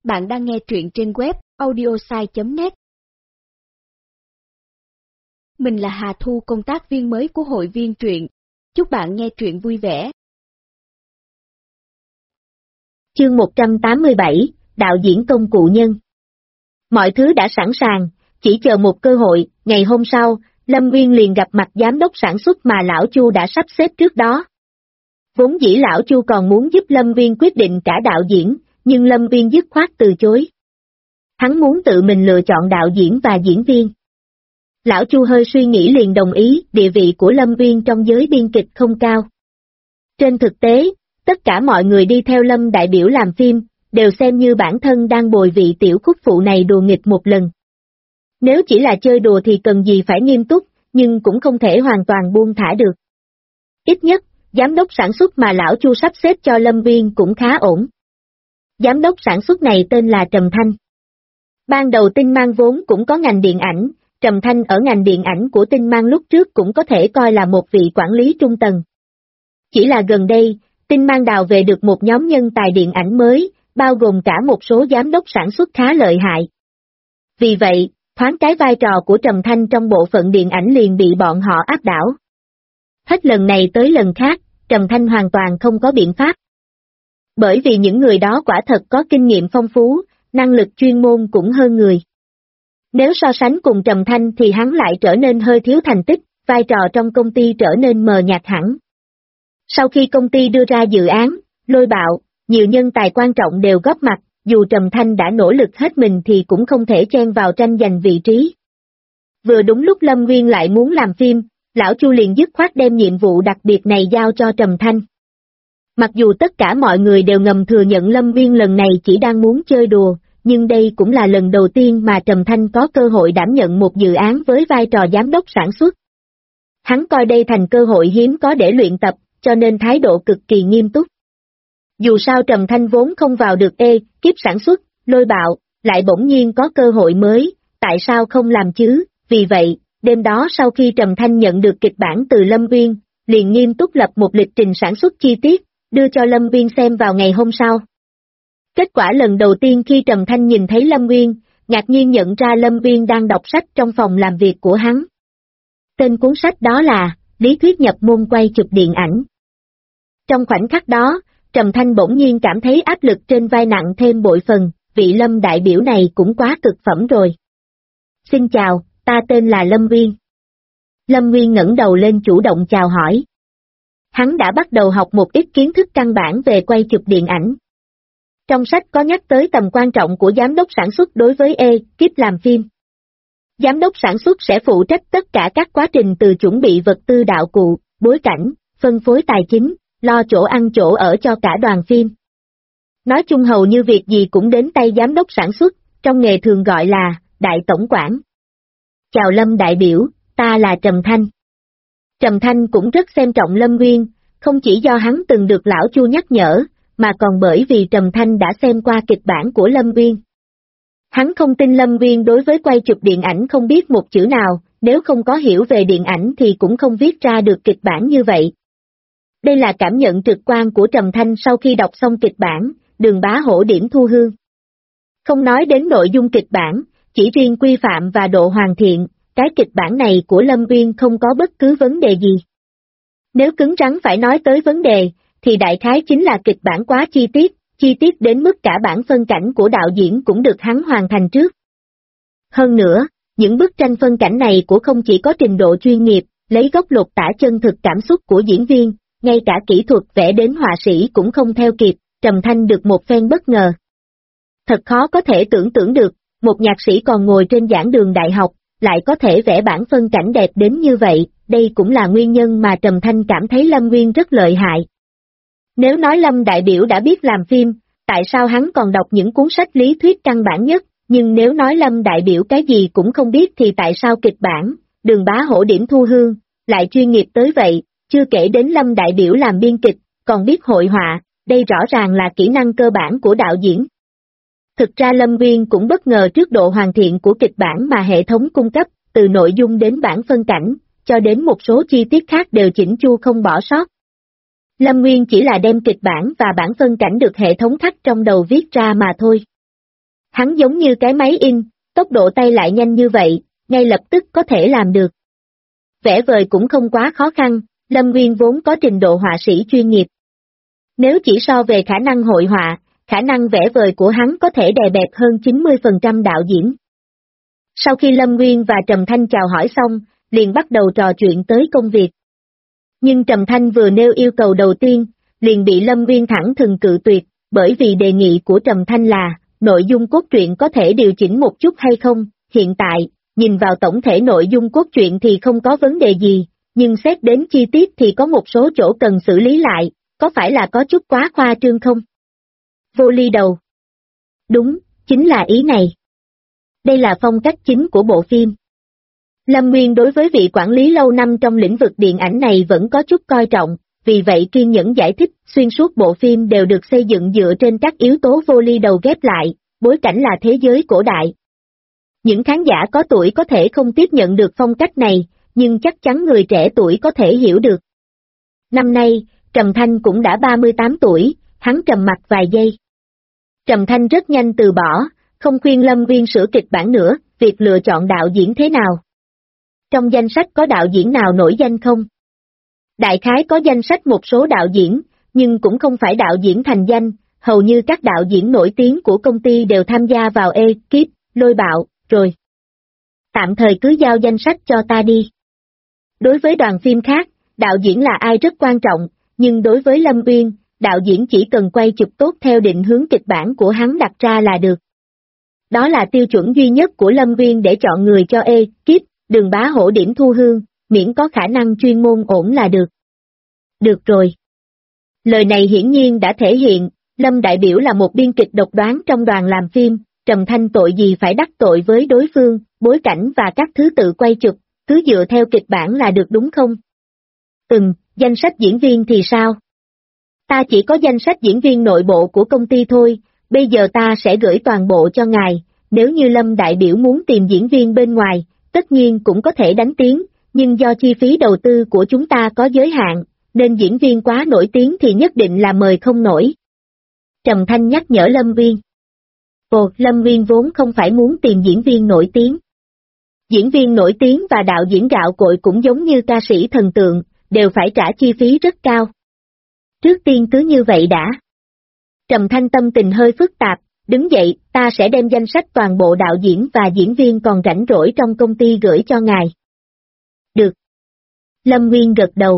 Bạn đang nghe truyện trên web audiosai.net. Mình là Hà Thu, công tác viên mới của hội viên truyện. Chúc bạn nghe truyện vui vẻ. Chương 187, đạo diễn công cụ nhân. Mọi thứ đã sẵn sàng, chỉ chờ một cơ hội. Ngày hôm sau, Lâm Nguyên liền gặp mặt giám đốc sản xuất mà lão Chu đã sắp xếp trước đó. Vốn dĩ lão Chu còn muốn giúp Lâm Nguyên quyết định cả đạo diễn, nhưng Lâm Nguyên dứt khoát từ chối. Hắn muốn tự mình lựa chọn đạo diễn và diễn viên. Lão Chu hơi suy nghĩ liền đồng ý. Địa vị của Lâm Nguyên trong giới biên kịch không cao. Trên thực tế, tất cả mọi người đi theo Lâm đại biểu làm phim, đều xem như bản thân đang bồi vị tiểu khúc phụ này đùa nghịch một lần. Nếu chỉ là chơi đùa thì cần gì phải nghiêm túc, nhưng cũng không thể hoàn toàn buông thả được. Ít nhất, giám đốc sản xuất mà lão Chu sắp xếp cho Lâm Nguyên cũng khá ổn. Giám đốc sản xuất này tên là Trầm Thanh. Ban đầu Tinh Mang vốn cũng có ngành điện ảnh, Trầm Thanh ở ngành điện ảnh của Tinh Mang lúc trước cũng có thể coi là một vị quản lý trung tầng. Chỉ là gần đây, Tinh Mang đào về được một nhóm nhân tài điện ảnh mới, bao gồm cả một số giám đốc sản xuất khá lợi hại. Vì vậy, thoáng cái vai trò của Trầm Thanh trong bộ phận điện ảnh liền bị bọn họ áp đảo. Hết lần này tới lần khác, Trầm Thanh hoàn toàn không có biện pháp. Bởi vì những người đó quả thật có kinh nghiệm phong phú, năng lực chuyên môn cũng hơn người. Nếu so sánh cùng Trầm Thanh thì hắn lại trở nên hơi thiếu thành tích, vai trò trong công ty trở nên mờ nhạt hẳn. Sau khi công ty đưa ra dự án, Lôi Bạo, nhiều nhân tài quan trọng đều góp mặt, dù Trầm Thanh đã nỗ lực hết mình thì cũng không thể chen vào tranh giành vị trí. Vừa đúng lúc Lâm Nguyên lại muốn làm phim, lão Chu liền dứt khoát đem nhiệm vụ đặc biệt này giao cho Trầm Thanh. Mặc dù tất cả mọi người đều ngầm thừa nhận Lâm Nguyên lần này chỉ đang muốn chơi đùa, nhưng đây cũng là lần đầu tiên mà Trầm Thanh có cơ hội đảm nhận một dự án với vai trò giám đốc sản xuất. Hắn coi đây thành cơ hội hiếm có để luyện tập, cho nên thái độ cực kỳ nghiêm túc. Dù sao Trầm Thanh vốn không vào được kiếp sản xuất, Lôi Bạo, lại bỗng nhiên có cơ hội mới, tại sao không làm chứ? Vì vậy, đêm đó sau khi Trầm Thanh nhận được kịch bản từ Lâm Nguyên, liền nghiêm túc lập một lịch trình sản xuất chi tiết, đưa cho Lâm Nguyên xem vào ngày hôm sau. Kết quả lần đầu tiên khi Trầm Thanh nhìn thấy Lâm Nguyên, ngạc nhiên nhận ra Lâm Nguyên đang đọc sách trong phòng làm việc của hắn. Tên cuốn sách đó là Lý thuyết nhập môn quay chụp điện ảnh. Trong khoảnh khắc đó, Trầm Thanh bỗng nhiên cảm thấy áp lực trên vai nặng thêm bội phần, vị Lâm đại biểu này cũng quá cực phẩm rồi. Xin chào, ta tên là Lâm Nguyên. Lâm Nguyên ngẩng đầu lên chủ động chào hỏi. Hắn đã bắt đầu học một ít kiến thức căn bản về quay chụp điện ảnh. Trong sách có nhắc tới tầm quan trọng của giám đốc sản xuất đối với kiếp làm phim. Giám đốc sản xuất sẽ phụ trách tất cả các quá trình từ chuẩn bị vật tư đạo cụ, bối cảnh, phân phối tài chính, lo chỗ ăn chỗ ở cho cả đoàn phim. Nói chung hầu như việc gì cũng đến tay giám đốc sản xuất, trong nghề thường gọi là đại tổng quản. Chào Lâm đại biểu, ta là Trầm Thanh. Trầm Thanh cũng rất xem trọng Lâm Nguyên, không chỉ do hắn từng được lão Chu nhắc nhở, mà còn bởi vì Trầm Thanh đã xem qua kịch bản của Lâm Nguyên. Hắn không tin Lâm Nguyên đối với quay chụp điện ảnh không biết một chữ nào, nếu không có hiểu về điện ảnh thì cũng không viết ra được kịch bản như vậy. Đây là cảm nhận trực quan của Trầm Thanh sau khi đọc xong kịch bản, Đường Bá Hổ điểm thu hương. Không nói đến nội dung kịch bản, chỉ riêng quy phạm và độ hoàn thiện, cái kịch bản này của Lâm Nguyên không có bất cứ vấn đề gì. Nếu cứng rắn phải nói tới vấn đề, thì đại khái chính là kịch bản quá chi tiết đến mức cả bản phân cảnh của đạo diễn cũng được hắn hoàn thành trước. Hơn nữa, những bức tranh phân cảnh này của không chỉ có trình độ chuyên nghiệp, lấy góc lột tả chân thực cảm xúc của diễn viên, ngay cả kỹ thuật vẽ đến họa sĩ cũng không theo kịp, Trầm Thanh được một phen bất ngờ. Thật khó có thể tưởng tượng được, một nhạc sĩ còn ngồi trên giảng đường đại học, lại có thể vẽ bản phân cảnh đẹp đến như vậy, đây cũng là nguyên nhân mà Trầm Thanh cảm thấy Lâm Nguyên rất lợi hại. Nếu nói Lâm đại biểu đã biết làm phim, tại sao hắn còn đọc những cuốn sách lý thuyết căn bản nhất, nhưng nếu nói Lâm đại biểu cái gì cũng không biết thì tại sao kịch bản, Đường Bá Hổ điểm thu hương, lại chuyên nghiệp tới vậy, chưa kể đến Lâm đại biểu làm biên kịch, còn biết hội họa, đây rõ ràng là kỹ năng cơ bản của đạo diễn. Thực ra Lâm Nguyên cũng bất ngờ trước độ hoàn thiện của kịch bản mà hệ thống cung cấp, từ nội dung đến bản phân cảnh, cho đến một số chi tiết khác đều chỉnh chu không bỏ sót. Lâm Nguyên chỉ là đem kịch bản và bản phân cảnh được hệ thống khắc trong đầu viết ra mà thôi. Hắn giống như cái máy in, tốc độ tay lại nhanh như vậy, ngay lập tức có thể làm được. Vẽ vời cũng không quá khó khăn, Lâm Nguyên vốn có trình độ họa sĩ chuyên nghiệp. Nếu chỉ so về khả năng hội họa, khả năng vẽ vời của hắn có thể đè bẹp hơn 90% đạo diễn. Sau khi Lâm Nguyên và Trầm Thanh chào hỏi xong, liền bắt đầu trò chuyện tới công việc. Nhưng Trầm Thanh vừa nêu yêu cầu đầu tiên, liền bị Lâm Nguyên thẳng thừng cự tuyệt, bởi vì đề nghị của Trầm Thanh là, nội dung cốt truyện có thể điều chỉnh một chút hay không, hiện tại, nhìn vào tổng thể nội dung cốt truyện thì không có vấn đề gì, nhưng xét đến chi tiết thì có một số chỗ cần xử lý lại, có phải là có chút quá khoa trương không? Vô Ly đầu. Đúng, chính là ý này. Đây là phong cách chính của bộ phim. Lâm Nguyên đối với vị quản lý lâu năm trong lĩnh vực điện ảnh này vẫn có chút coi trọng, vì vậy kiên nhẫn giải thích, xuyên suốt bộ phim đều được xây dựng dựa trên các yếu tố vô ly đầu ghép lại, bối cảnh là thế giới cổ đại. Những khán giả có tuổi có thể không tiếp nhận được phong cách này, nhưng chắc chắn người trẻ tuổi có thể hiểu được. Năm nay, Trầm Thanh cũng đã 38 tuổi, hắn trầm mặc vài giây. Trầm Thanh rất nhanh từ bỏ, không khuyên Lâm Nguyên sửa kịch bản nữa, việc lựa chọn đạo diễn thế nào. Trong danh sách có đạo diễn nào nổi danh không? Đại khái có danh sách một số đạo diễn, nhưng cũng không phải đạo diễn thành danh, hầu như các đạo diễn nổi tiếng của công ty đều tham gia vào ekip, Lôi Bạo, rồi. Tạm thời cứ giao danh sách cho ta đi. Đối với đoàn phim khác, đạo diễn là ai rất quan trọng, nhưng đối với Lâm Uyên, đạo diễn chỉ cần quay chụp tốt theo định hướng kịch bản của hắn đặt ra là được. Đó là tiêu chuẩn duy nhất của Lâm Uyên để chọn người cho ekip, Đường Bá Hổ điểm thu hương, miễn có khả năng chuyên môn ổn là được. Được rồi. Lời này hiển nhiên đã thể hiện, Lâm đại biểu là một biên kịch độc đoán trong đoàn làm phim, Trầm Thanh tội gì phải đắc tội với đối phương, bối cảnh và các thứ tự quay chụp, cứ dựa theo kịch bản là được đúng không? Danh sách diễn viên thì sao? Ta chỉ có danh sách diễn viên nội bộ của công ty thôi, bây giờ ta sẽ gửi toàn bộ cho ngài, nếu như Lâm đại biểu muốn tìm diễn viên bên ngoài, tất nhiên cũng có thể đánh tiếng, nhưng do chi phí đầu tư của chúng ta có giới hạn, nên diễn viên quá nổi tiếng thì nhất định là mời không nổi. Trầm Thanh nhắc nhở Lâm Nguyên. Lâm Nguyên vốn không phải muốn tìm diễn viên nổi tiếng. Diễn viên nổi tiếng và đạo diễn gạo cội cũng giống như ca sĩ thần tượng, đều phải trả chi phí rất cao. Trước tiên cứ như vậy đã. Trầm Thanh tâm tình hơi phức tạp, đứng dậy, ta sẽ đem danh sách toàn bộ đạo diễn và diễn viên còn rảnh rỗi trong công ty gửi cho ngài. Được. Lâm Nguyên gật đầu.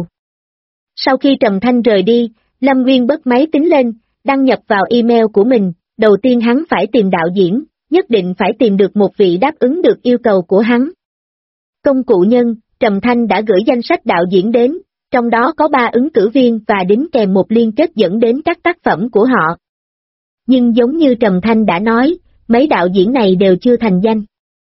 Sau khi Trầm Thanh rời đi, Lâm Nguyên bật máy tính lên, đăng nhập vào email của mình, đầu tiên hắn phải tìm đạo diễn, nhất định phải tìm được một vị đáp ứng được yêu cầu của hắn. Công cụ nhân, Trầm Thanh đã gửi danh sách đạo diễn đến, trong đó có 3 ứng cử viên và đính kèm một liên kết dẫn đến các tác phẩm của họ. Nhưng giống như Trầm Thanh đã nói, mấy đạo diễn này đều chưa thành danh.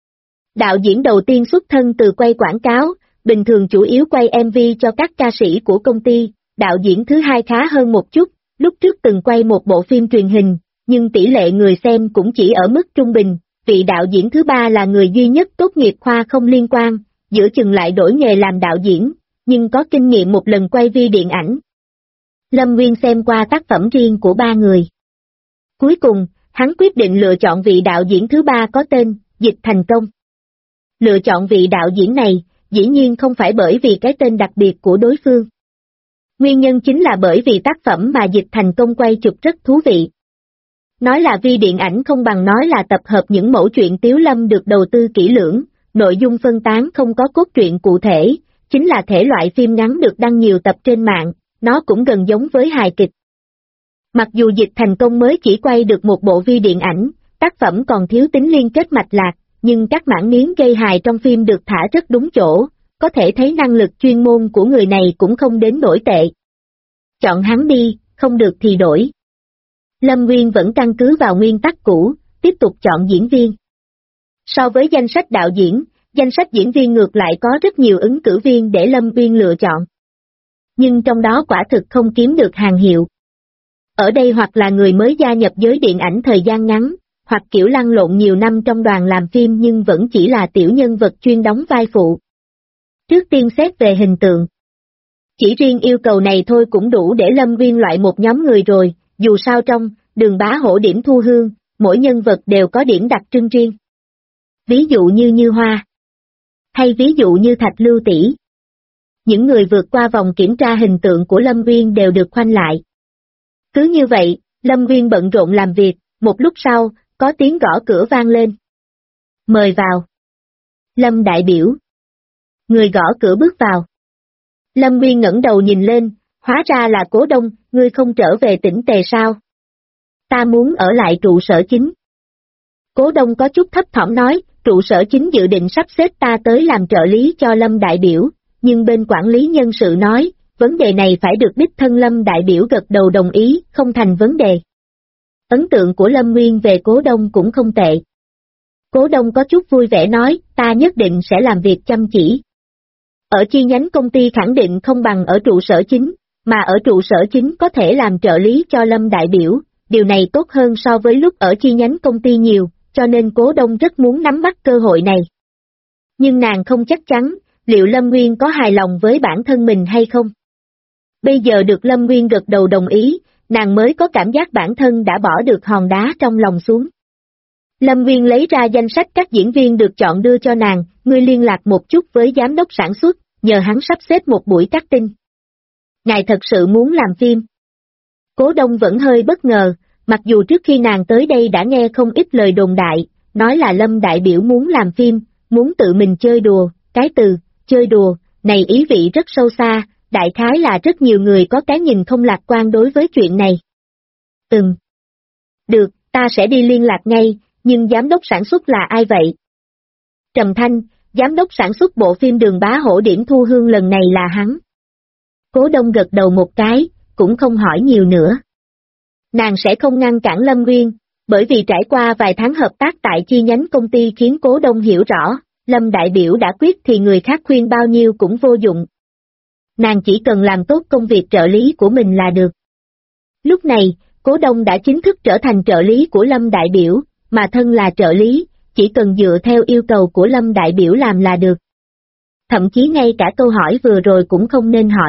Đạo diễn đầu tiên xuất thân từ quay quảng cáo, bình thường chủ yếu quay MV cho các ca sĩ của công ty, đạo diễn thứ hai khá hơn một chút, lúc trước từng quay một bộ phim truyền hình, nhưng tỷ lệ người xem cũng chỉ ở mức trung bình, vị đạo diễn thứ ba là người duy nhất tốt nghiệp khoa không liên quan, giữa chừng lại đổi nghề làm đạo diễn, nhưng có kinh nghiệm một lần quay vi điện ảnh. Lâm Nguyên xem qua tác phẩm riêng của 3 người. Cuối cùng, hắn quyết định lựa chọn vị đạo diễn thứ ba có tên, Dịch Thành Công. Lựa chọn vị đạo diễn này, dĩ nhiên không phải bởi vì cái tên đặc biệt của đối phương. Nguyên nhân chính là bởi vì tác phẩm mà Dịch Thành Công quay chụp rất thú vị. Nói là vi điện ảnh không bằng nói là tập hợp những mẫu chuyện Tiếu Lâm được đầu tư kỹ lưỡng, nội dung phân tán không có cốt truyện cụ thể, chính là thể loại phim ngắn được đăng nhiều tập trên mạng, nó cũng gần giống với hài kịch. Mặc dù Dịch Thành Công mới chỉ quay được một bộ vi điện ảnh, tác phẩm còn thiếu tính liên kết mạch lạc, nhưng các mảng miếng gây hài trong phim được thả rất đúng chỗ, có thể thấy năng lực chuyên môn của người này cũng không đến nổi tệ. Chọn hắn đi, không được thì đổi. Lâm Nguyên vẫn căn cứ vào nguyên tắc cũ, tiếp tục chọn diễn viên. So với danh sách đạo diễn, danh sách diễn viên ngược lại có rất nhiều ứng cử viên để Lâm Nguyên lựa chọn. Nhưng trong đó quả thực không kiếm được hàng hiệu. Ở đây hoặc là người mới gia nhập giới điện ảnh thời gian ngắn, hoặc kiểu lăn lộn nhiều năm trong đoàn làm phim nhưng vẫn chỉ là tiểu nhân vật chuyên đóng vai phụ. Trước tiên xét về hình tượng. Chỉ riêng yêu cầu này thôi cũng đủ để Lâm Nguyên loại một nhóm người rồi, dù sao trong Đường Bá Hổ điểm thu hương, mỗi nhân vật đều có điểm đặc trưng riêng. Ví dụ như Như Hoa, hay ví dụ như Thạch Lưu tỷ. Những người vượt qua vòng kiểm tra hình tượng của Lâm Nguyên đều được khoanh lại. Cứ như vậy, Lâm Nguyên bận rộn làm việc, một lúc sau, có tiếng gõ cửa vang lên. Mời vào. Lâm đại biểu. Người gõ cửa bước vào. Lâm Nguyên ngẩng đầu nhìn lên, hóa ra là Cố Đông, ngươi không trở về tỉnh Tề sao? Ta muốn ở lại trụ sở chính. Cố Đông có chút thấp thỏm nói, trụ sở chính dự định sắp xếp ta tới làm trợ lý cho Lâm đại biểu, nhưng bên quản lý nhân sự nói, vấn đề này phải được đích thân Lâm đại biểu gật đầu đồng ý, không thành vấn đề. Ấn tượng của Lâm Nguyên về Cố Đông cũng không tệ. Cố Đông có chút vui vẻ nói, ta nhất định sẽ làm việc chăm chỉ. Ở chi nhánh công ty khẳng định không bằng ở trụ sở chính, mà ở trụ sở chính có thể làm trợ lý cho Lâm đại biểu, điều này tốt hơn so với lúc ở chi nhánh công ty nhiều, cho nên Cố Đông rất muốn nắm bắt cơ hội này. Nhưng nàng không chắc chắn, liệu Lâm Nguyên có hài lòng với bản thân mình hay không? Bây giờ được Lâm Nguyên gật đầu đồng ý, nàng mới có cảm giác bản thân đã bỏ được hòn đá trong lòng xuống. Lâm Nguyên lấy ra danh sách các diễn viên được chọn đưa cho nàng, ngươi liên lạc một chút với giám đốc sản xuất, nhờ hắn sắp xếp một buổi casting. Ngài thật sự muốn làm phim? Cố Đông vẫn hơi bất ngờ, mặc dù trước khi nàng tới đây đã nghe không ít lời đồn đại, nói là Lâm đại biểu muốn làm phim, muốn tự mình chơi đùa, cái từ, chơi đùa, này ý vị rất sâu xa, đại khái là rất nhiều người có cái nhìn không lạc quan đối với chuyện này. Được, ta sẽ đi liên lạc ngay, nhưng giám đốc sản xuất là ai vậy? Trầm Thanh, giám đốc sản xuất bộ phim Đường Bá Hổ điểm thu hương lần này là hắn. Cố Đông gật đầu một cái, cũng không hỏi nhiều nữa. Nàng sẽ không ngăn cản Lâm Nguyên, bởi vì trải qua vài tháng hợp tác tại chi nhánh công ty khiến Cố Đông hiểu rõ, Lâm đại biểu đã quyết thì người khác khuyên bao nhiêu cũng vô dụng. Nàng chỉ cần làm tốt công việc trợ lý của mình là được. Lúc này, Cố Đông đã chính thức trở thành trợ lý của Lâm đại biểu, mà thân là trợ lý, chỉ cần dựa theo yêu cầu của Lâm đại biểu làm là được. Thậm chí ngay cả câu hỏi vừa rồi cũng không nên hỏi.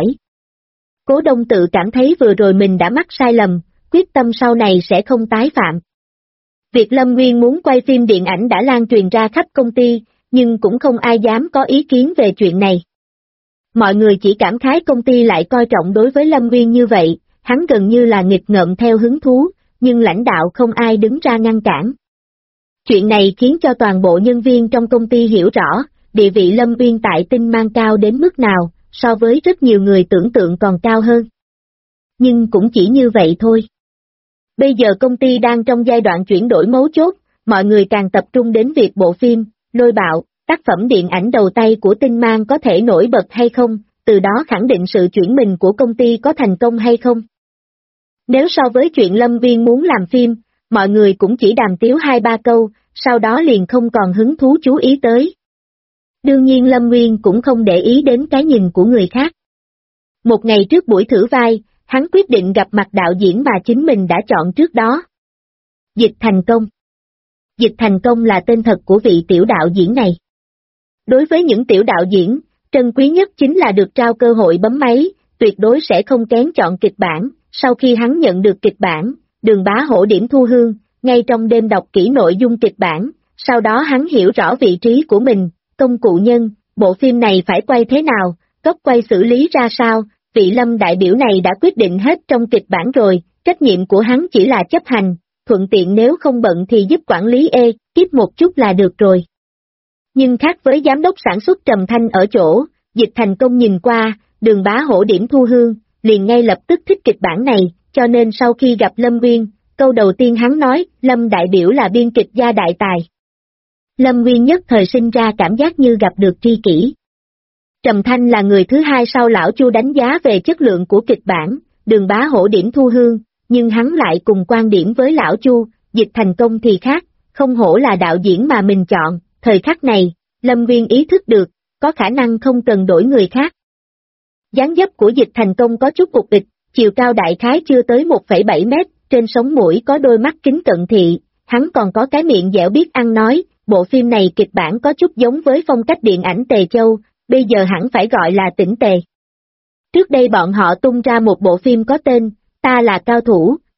Cố Đông tự cảm thấy vừa rồi mình đã mắc sai lầm, quyết tâm sau này sẽ không tái phạm. Việc Lâm Nguyên muốn quay phim điện ảnh đã lan truyền ra khắp công ty, nhưng cũng không ai dám có ý kiến về chuyện này. Mọi người chỉ cảm khái công ty lại coi trọng đối với Lâm Nguyên như vậy, hắn gần như là nghịch ngợm theo hứng thú, nhưng lãnh đạo không ai đứng ra ngăn cản. Chuyện này khiến cho toàn bộ nhân viên trong công ty hiểu rõ, địa vị Lâm Nguyên tại Tinh Mang cao đến mức nào, so với rất nhiều người tưởng tượng còn cao hơn. Nhưng cũng chỉ như vậy thôi. Bây giờ công ty đang trong giai đoạn chuyển đổi mấu chốt, mọi người càng tập trung đến việc bộ phim, Lôi Bạo, tác phẩm điện ảnh đầu tay của Tinh Mang có thể nổi bật hay không, từ đó khẳng định sự chuyển mình của công ty có thành công hay không. Nếu so với chuyện Lâm Nguyên muốn làm phim, mọi người cũng chỉ đàm tiếu 2-3 câu, sau đó liền không còn hứng thú chú ý tới. Đương nhiên Lâm Nguyên cũng không để ý đến cái nhìn của người khác. Một ngày trước buổi thử vai, hắn quyết định gặp mặt đạo diễn mà chính mình đã chọn trước đó. Dịch Thành Công. Dịch Thành Công là tên thật của vị tiểu đạo diễn này. Đối với những tiểu đạo diễn, trân quý nhất chính là được trao cơ hội bấm máy, tuyệt đối sẽ không kén chọn kịch bản. Sau khi hắn nhận được kịch bản, Đường Bá Hổ điểm thu hương, ngay trong đêm đọc kỹ nội dung kịch bản, sau đó hắn hiểu rõ vị trí của mình, công cụ nhân, bộ phim này phải quay thế nào, góc quay xử lý ra sao, vị Lâm đại biểu này đã quyết định hết trong kịch bản rồi, trách nhiệm của hắn chỉ là chấp hành, thuận tiện nếu không bận thì giúp quản lý tiếp một chút là được rồi. Nhưng khác với giám đốc sản xuất Trầm Thanh ở chỗ, Dịch Thành Công nhìn qua, Đường Bá Hổ điểm thu hương, liền ngay lập tức thích kịch bản này, cho nên sau khi gặp Lâm Nguyên, câu đầu tiên hắn nói, Lâm đại biểu là biên kịch gia đại tài. Lâm Nguyên nhất thời sinh ra cảm giác như gặp được tri kỷ. Trầm Thanh là người thứ hai sau lão Chu đánh giá về chất lượng của kịch bản, Đường Bá Hổ điểm thu hương, nhưng hắn lại cùng quan điểm với lão Chu, Dịch Thành Công thì khác, không hổ là đạo diễn mà mình chọn, thời khắc này, Lâm Nguyên ý thức được, có khả năng không cần đổi người khác. Dáng dấp của Dịch Thành Công có chút ục ịch, chiều cao đại khái chưa tới 1,7 mét, trên sống mũi có đôi mắt kính cận thị, hắn còn có cái miệng dẻo biết ăn nói, bộ phim này kịch bản có chút giống với phong cách điện ảnh Tề Châu, bây giờ hẳn phải gọi là Tỉnh Tề. Trước đây bọn họ tung ra một bộ phim có tên, Ta là cao thủ,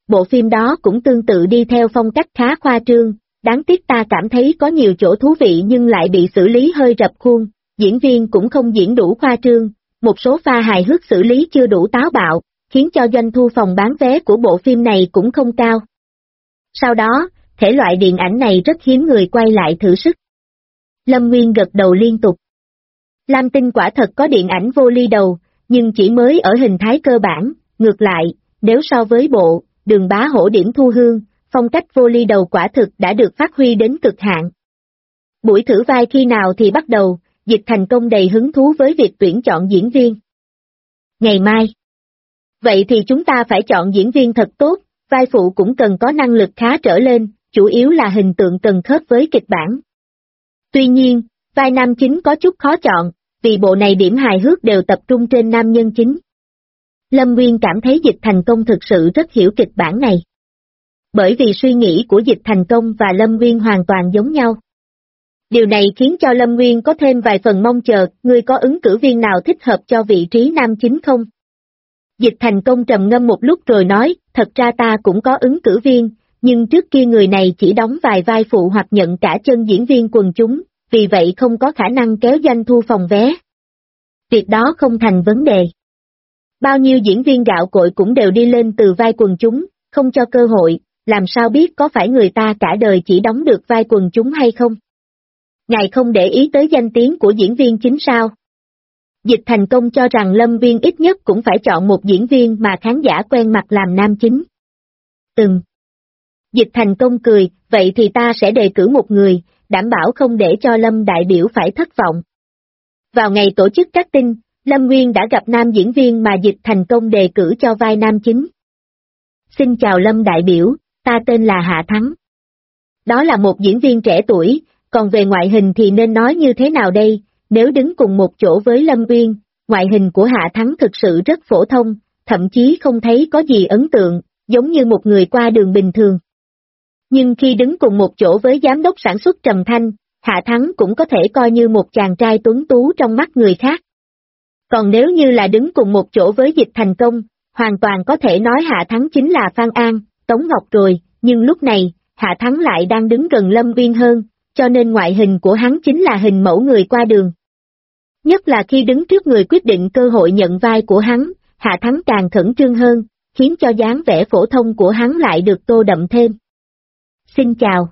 bộ phim đó cũng tương tự đi theo phong cách khá khoa trương, đáng tiếc ta cảm thấy có nhiều chỗ thú vị nhưng lại bị xử lý hơi rập khuôn, diễn viên cũng không diễn đủ khoa trương, một số pha hài hước xử lý chưa đủ táo bạo, khiến cho doanh thu phòng bán vé của bộ phim này cũng không cao. Sau đó, thể loại điện ảnh này rất hiếm người quay lại thử sức. Lâm Nguyên gật đầu liên tục. Lam Tinh quả thật có điện ảnh vô ly đầu, nhưng chỉ mới ở hình thái cơ bản, ngược lại, nếu so với bộ, Đường Bá Hổ điểm thu hương, phong cách vô ly đầu quả thực đã được phát huy đến cực hạn. Buổi thử vai khi nào thì bắt đầu, Dịch Thành Công đầy hứng thú với việc tuyển chọn diễn viên. Ngày mai. Vậy thì chúng ta phải chọn diễn viên thật tốt, vai phụ cũng cần có năng lực khá trở lên, chủ yếu là hình tượng cần khớp với kịch bản. Tuy nhiên, vai nam chính có chút khó chọn, vì bộ này điểm hài hước đều tập trung trên nam nhân chính. Lâm Nguyên cảm thấy Dịch Thành Công thực sự rất hiểu kịch bản này. Bởi vì suy nghĩ của Dịch Thành Công và Lâm Nguyên hoàn toàn giống nhau. Điều này khiến cho Lâm Nguyên có thêm vài phần mong chờ, ngươi có ứng cử viên nào thích hợp cho vị trí nam chính không? Dịch Thành Công trầm ngâm một lúc rồi nói, thật ra ta cũng có ứng cử viên, nhưng trước kia người này chỉ đóng vài vai phụ hoặc nhận cả chân diễn viên quần chúng, vì vậy không có khả năng kéo doanh thu phòng vé. Việc đó không thành vấn đề. Bao nhiêu diễn viên gạo cội cũng đều đi lên từ vai quần chúng, không cho cơ hội, làm sao biết có phải người ta cả đời chỉ đóng được vai quần chúng hay không? Ngài không để ý tới danh tiếng của diễn viên chính sao? Dịch Thành Công cho rằng Lâm Nguyên ít nhất cũng phải chọn một diễn viên mà khán giả quen mặt làm nam chính. Dịch Thành Công cười, vậy thì ta sẽ đề cử một người, đảm bảo không để cho Lâm đại biểu phải thất vọng. Vào ngày tổ chức casting, Lâm Nguyên đã gặp nam diễn viên mà Dịch Thành Công đề cử cho vai nam chính. Xin chào Lâm đại biểu, ta tên là Hạ Thắng. Đó là một diễn viên trẻ tuổi, còn về ngoại hình thì nên nói như thế nào đây, nếu đứng cùng một chỗ với Lâm Nguyên, ngoại hình của Hạ Thắng thực sự rất phổ thông, thậm chí không thấy có gì ấn tượng, giống như một người qua đường bình thường. Nhưng khi đứng cùng một chỗ với giám đốc sản xuất Trầm Thanh, Hạ Thắng cũng có thể coi như một chàng trai tuấn tú trong mắt người khác. Còn nếu như là đứng cùng một chỗ với Dịch Thành Công, hoàn toàn có thể nói Hạ Thắng chính là Phan An, Tống Ngọc rồi, nhưng lúc này, Hạ Thắng lại đang đứng gần Lâm Nguyên hơn, cho nên ngoại hình của hắn chính là hình mẫu người qua đường. Nhất là khi đứng trước người quyết định cơ hội nhận vai của hắn, Hạ Thắng càng khẩn trương hơn, khiến cho dáng vẻ phổ thông của hắn lại được tô đậm thêm. Xin chào.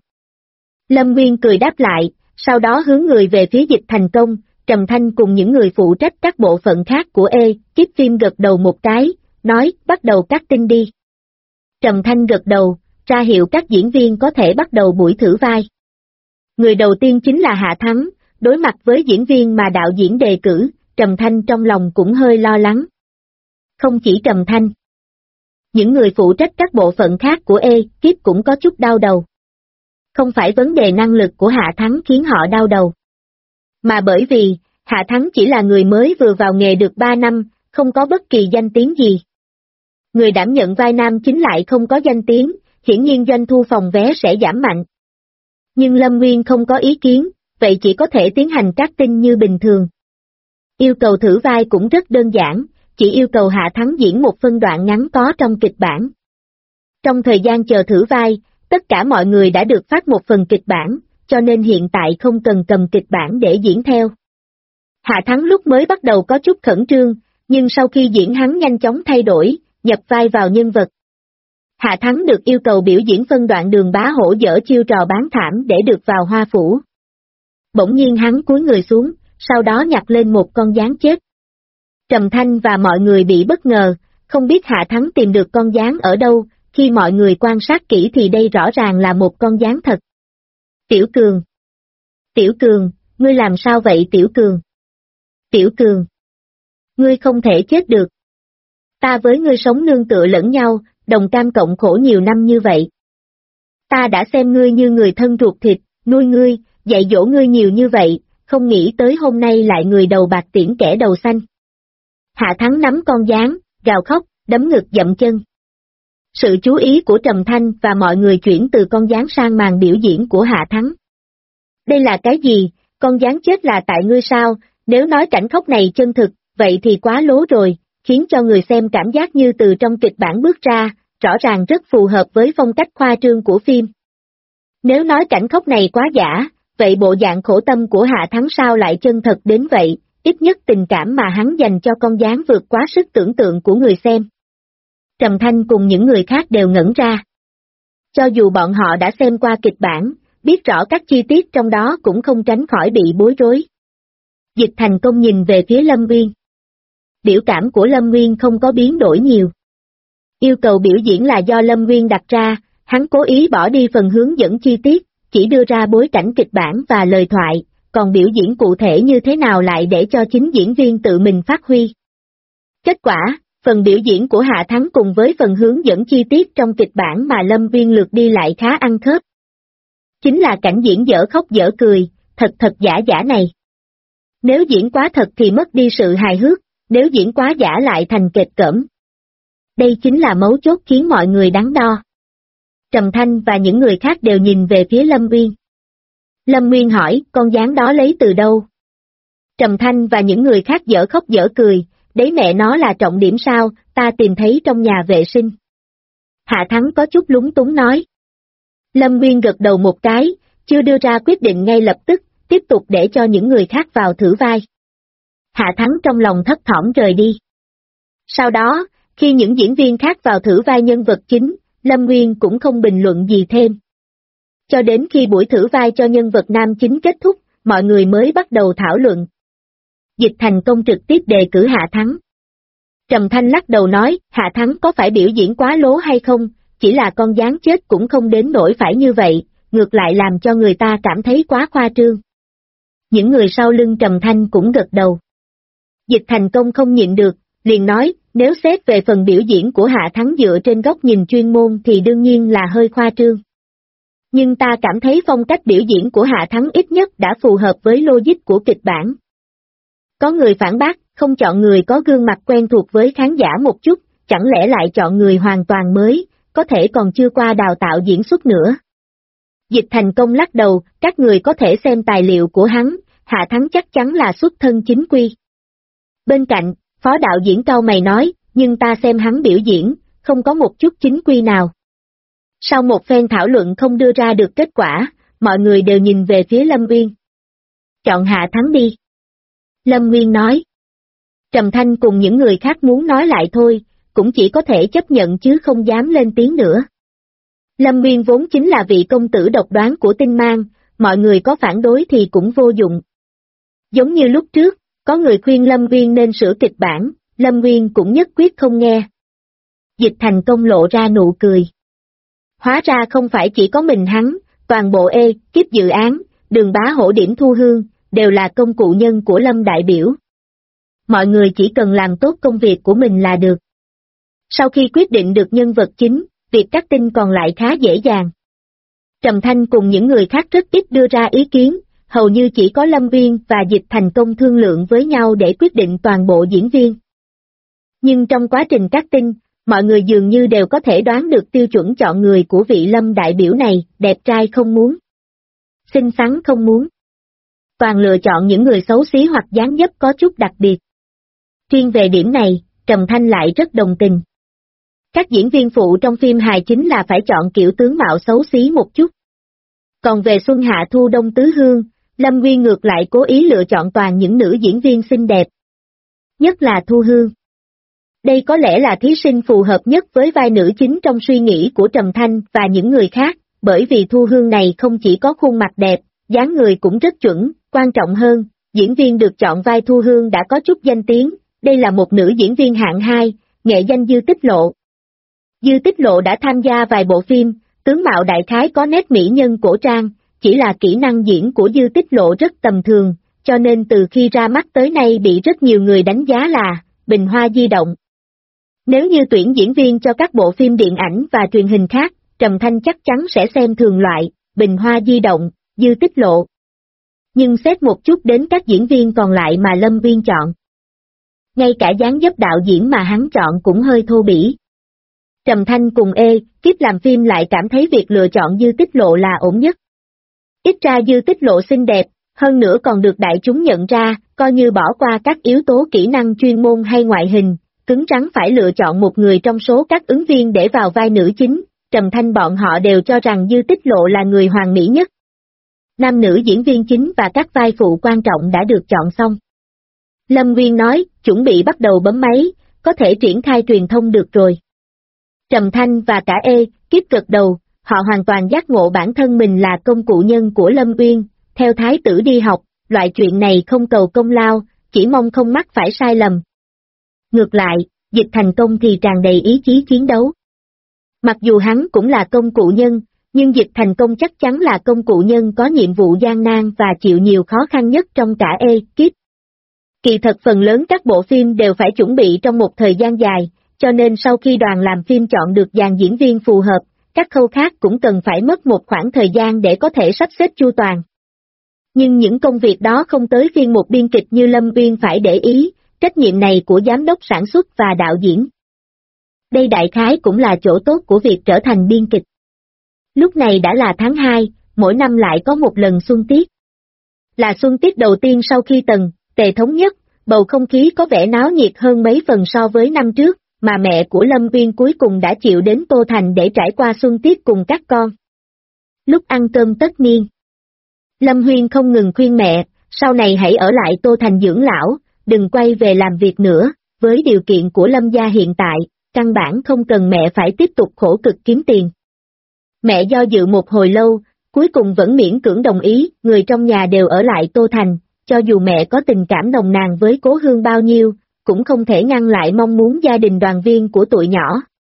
Lâm Nguyên cười đáp lại, sau đó hướng người về phía Dịch Thành Công, Trầm Thanh cùng những người phụ trách các bộ phận khác của kiếp phim gật đầu một cái, nói bắt đầu casting đi. Trầm Thanh gật đầu, ra hiệu các diễn viên có thể bắt đầu buổi thử vai. Người đầu tiên chính là Hạ Thắng, đối mặt với diễn viên mà đạo diễn đề cử, Trầm Thanh trong lòng cũng hơi lo lắng. Không chỉ Trầm Thanh. Những người phụ trách các bộ phận khác của kiếp cũng có chút đau đầu. Không phải vấn đề năng lực của Hạ Thắng khiến họ đau đầu. Mà bởi vì, Hạ Thắng chỉ là người mới vừa vào nghề được 3 năm, không có bất kỳ danh tiếng gì. Người đảm nhận vai nam chính lại không có danh tiếng, hiển nhiên doanh thu phòng vé sẽ giảm mạnh. Nhưng Lâm Nguyên không có ý kiến, vậy chỉ có thể tiến hành casting như bình thường. Yêu cầu thử vai cũng rất đơn giản, chỉ yêu cầu Hạ Thắng diễn một phân đoạn ngắn có trong kịch bản. Trong thời gian chờ thử vai, tất cả mọi người đã được phát một phần kịch bản, cho nên hiện tại không cần cầm kịch bản để diễn theo. Hạ Thắng lúc mới bắt đầu có chút khẩn trương, nhưng sau khi diễn hắn nhanh chóng thay đổi, nhập vai vào nhân vật. Hạ Thắng được yêu cầu biểu diễn phân đoạn Đường Bá Hổ dở chiêu trò bán thảm để được vào Hoa Phủ. Bỗng nhiên hắn cúi người xuống, sau đó nhặt lên một con gián chết. Trầm Thanh và mọi người bị bất ngờ, không biết Hạ Thắng tìm được con gián ở đâu, khi mọi người quan sát kỹ thì đây rõ ràng là một con gián thật. Tiểu Cường. Tiểu Cường, ngươi làm sao vậy Tiểu Cường? Tiểu Cường. Ngươi không thể chết được. Ta với ngươi sống nương tựa lẫn nhau, đồng cam cộng khổ nhiều năm như vậy. Ta đã xem ngươi như người thân ruột thịt, nuôi ngươi, dạy dỗ ngươi nhiều như vậy, không nghĩ tới hôm nay lại người đầu bạc tiễn kẻ đầu xanh. Hạ Thắng nắm con gián, gào khóc, đấm ngực dậm chân. Sự chú ý của Trầm Thanh và mọi người chuyển từ con gián sang màn biểu diễn của Hạ Thắng. Đây là cái gì, con gián chết là tại ngươi sao, nếu nói cảnh khóc này chân thực, vậy thì quá lố rồi, khiến cho người xem cảm giác như từ trong kịch bản bước ra, rõ ràng rất phù hợp với phong cách khoa trương của phim. Nếu nói cảnh khóc này quá giả, vậy bộ dạng khổ tâm của Hạ Thắng sao lại chân thật đến vậy, ít nhất tình cảm mà hắn dành cho con gián vượt quá sức tưởng tượng của người xem. Trầm Thanh cùng những người khác đều ngẩn ra. Cho dù bọn họ đã xem qua kịch bản, biết rõ các chi tiết trong đó cũng không tránh khỏi bị bối rối. Dịch Thành Công nhìn về phía Lâm Nguyên. Biểu cảm của Lâm Nguyên không có biến đổi nhiều. Yêu cầu biểu diễn là do Lâm Nguyên đặt ra, hắn cố ý bỏ đi phần hướng dẫn chi tiết, chỉ đưa ra bối cảnh kịch bản và lời thoại, còn biểu diễn cụ thể như thế nào lại để cho chính diễn viên tự mình phát huy. Kết quả, phần biểu diễn của Hạ Thắng cùng với phần hướng dẫn chi tiết trong kịch bản mà Lâm Nguyên lược đi lại khá ăn khớp. Chính là cảnh diễn dở khóc dở cười, thật giả giả này. Nếu diễn quá thật thì mất đi sự hài hước, nếu diễn quá giả lại thành kịch cỡm. Đây chính là mấu chốt khiến mọi người đắn đo. Trầm Thanh và những người khác đều nhìn về phía Lâm Nguyên. Lâm Nguyên hỏi, con gián đó lấy từ đâu? Trầm Thanh và những người khác dở khóc dở cười, đấy mẹ nó là trọng điểm sao, ta tìm thấy trong nhà vệ sinh. Hạ Thắng có chút lúng túng nói. Lâm Nguyên gật đầu một cái, chưa đưa ra quyết định ngay lập tức, tiếp tục để cho những người khác vào thử vai. Hạ Thắng trong lòng thấp thỏm rời đi. Sau đó, khi những diễn viên khác vào thử vai nhân vật chính, Lâm Nguyên cũng không bình luận gì thêm. Cho đến khi buổi thử vai cho nhân vật nam chính kết thúc, mọi người mới bắt đầu thảo luận. Dịch Thành Công trực tiếp đề cử Hạ Thắng. Trầm Thanh lắc đầu nói, Hạ Thắng có phải biểu diễn quá lố hay không, chỉ là con gián chết cũng không đến nỗi phải như vậy, ngược lại làm cho người ta cảm thấy quá khoa trương. Những người sau lưng Trầm Thanh cũng gật đầu. Dịch Thành Công không nhịn được, liền nói, nếu xét về phần biểu diễn của Hạ Thắng dựa trên góc nhìn chuyên môn thì đương nhiên là hơi khoa trương. Nhưng ta cảm thấy phong cách biểu diễn của Hạ Thắng ít nhất đã phù hợp với logic của kịch bản. Có người phản bác, không chọn người có gương mặt quen thuộc với khán giả một chút, chẳng lẽ lại chọn người hoàn toàn mới, có thể còn chưa qua đào tạo diễn xuất nữa. Dịch Thành Công lắc đầu, các người có thể xem tài liệu của hắn, Hạ Thắng chắc chắn là xuất thân chính quy. Bên cạnh, phó đạo diễn cau mày nói, nhưng ta xem hắn biểu diễn, không có một chút chính quy nào. Sau một phen thảo luận không đưa ra được kết quả, mọi người đều nhìn về phía Lâm Nguyên. Chọn Hạ Thắng đi. Lâm Nguyên nói. Trầm Thanh cùng những người khác muốn nói lại thôi, cũng chỉ có thể chấp nhận chứ không dám lên tiếng nữa. Lâm Nguyên vốn chính là vị công tử độc đoán của Tinh Mang, mọi người có phản đối thì cũng vô dụng. Giống như lúc trước, có người khuyên Lâm Nguyên nên sửa kịch bản, Lâm Nguyên cũng nhất quyết không nghe. Dịch Thành Công lộ ra nụ cười. Hóa ra không phải chỉ có mình hắn, toàn bộ kiếp dự án, Đường Bá Hổ Điểm Thu Hương, đều là công cụ nhân của Lâm đại biểu. Mọi người chỉ cần làm tốt công việc của mình là được. Sau khi quyết định được nhân vật chính, việc casting còn lại khá dễ dàng. Trầm Thanh cùng những người khác rất ít đưa ra ý kiến, hầu như chỉ có Lâm Nguyên và Dịch Thành Công thương lượng với nhau để quyết định toàn bộ diễn viên. Nhưng trong quá trình casting, mọi người dường như đều có thể đoán được tiêu chuẩn chọn người của vị Lâm đại biểu này, đẹp trai không muốn, xinh xắn không muốn. Toàn lựa chọn những người xấu xí hoặc dáng dấp có chút đặc biệt. Riêng về điểm này, Trầm Thanh lại rất đồng tình. Các diễn viên phụ trong phim hài chính là phải chọn kiểu tướng mạo xấu xí một chút. Còn về Xuân Hạ Thu Đông Tứ Hương, Lâm Nguyên ngược lại cố ý lựa chọn toàn những nữ diễn viên xinh đẹp. Nhất là Thu Hương. Đây có lẽ là thí sinh phù hợp nhất với vai nữ chính trong suy nghĩ của Trầm Thanh và những người khác, bởi vì Thu Hương này không chỉ có khuôn mặt đẹp, dáng người cũng rất chuẩn, quan trọng hơn, diễn viên được chọn vai Thu Hương đã có chút danh tiếng, đây là một nữ diễn viên hạng 2, nghệ danh Dư Tích Lộ. Dư Tích Lộ đã tham gia vài bộ phim, tướng mạo đại khái có nét mỹ nhân cổ trang, chỉ là kỹ năng diễn của Dư Tích Lộ rất tầm thường, cho nên từ khi ra mắt tới nay bị rất nhiều người đánh giá là bình hoa di động. Nếu như tuyển diễn viên cho các bộ phim điện ảnh và truyền hình khác, Trầm Thanh chắc chắn sẽ xem thường loại, bình hoa di động, Dư Tích Lộ. Nhưng xét một chút đến các diễn viên còn lại mà Lâm Nguyên chọn. Ngay cả dáng dấp đạo diễn mà hắn chọn cũng hơi thô bỉ. Trầm Thanh cùng kiếp làm phim lại cảm thấy việc lựa chọn Dư Tích Lộ là ổn nhất. Ít ra Dư Tích Lộ xinh đẹp, hơn nữa còn được đại chúng nhận ra, coi như bỏ qua các yếu tố kỹ năng chuyên môn hay ngoại hình, cứng rắn phải lựa chọn một người trong số các ứng viên để vào vai nữ chính, Trầm Thanh bọn họ đều cho rằng Dư Tích Lộ là người hoàn mỹ nhất. Nam nữ diễn viên chính và các vai phụ quan trọng đã được chọn xong. Lâm Nguyên nói, chuẩn bị bắt đầu bấm máy, có thể triển khai truyền thông được rồi. Trầm Thanh và cả Kiếp gật đầu, họ hoàn toàn giác ngộ bản thân mình là công cụ nhân của Lâm Uyên, theo thái tử đi học, loại chuyện này không cầu công lao, chỉ mong không mắc phải sai lầm. Ngược lại, Dịch Thành Công thì tràn đầy ý chí chiến đấu. Mặc dù hắn cũng là công cụ nhân, nhưng Dịch Thành Công chắc chắn là công cụ nhân có nhiệm vụ gian nan và chịu nhiều khó khăn nhất trong cả Kiếp. Kỳ thật phần lớn các bộ phim đều phải chuẩn bị trong một thời gian dài, cho nên sau khi đoàn làm phim chọn được dàn diễn viên phù hợp, các khâu khác cũng cần phải mất một khoảng thời gian để có thể sắp xếp chu toàn. Nhưng những công việc đó không tới phiên một biên kịch như Lâm Uyên phải để ý, trách nhiệm này của giám đốc sản xuất và đạo diễn. Đây đại khái cũng là chỗ tốt của việc trở thành biên kịch. Lúc này đã là tháng 2, mỗi năm lại có một lần xuân tiết. Là xuân tiết đầu tiên sau khi Tề thống nhất, bầu không khí có vẻ náo nhiệt hơn mấy phần so với năm trước, mà mẹ của Lâm Uyên cuối cùng đã chịu đến Tô Thành để trải qua xuân tiết cùng các con. Lúc ăn cơm tất niên, Lâm Huyên không ngừng khuyên mẹ, sau này hãy ở lại Tô Thành dưỡng lão, đừng quay về làm việc nữa, với điều kiện của Lâm gia hiện tại, căn bản không cần mẹ phải tiếp tục khổ cực kiếm tiền. Mẹ do dự một hồi lâu, cuối cùng vẫn miễn cưỡng đồng ý, người trong nhà đều ở lại Tô Thành, cho dù mẹ có tình cảm nồng nàn với Cố Hương bao nhiêu, cũng không thể ngăn lại mong muốn gia đình đoàn viên của tụi nhỏ.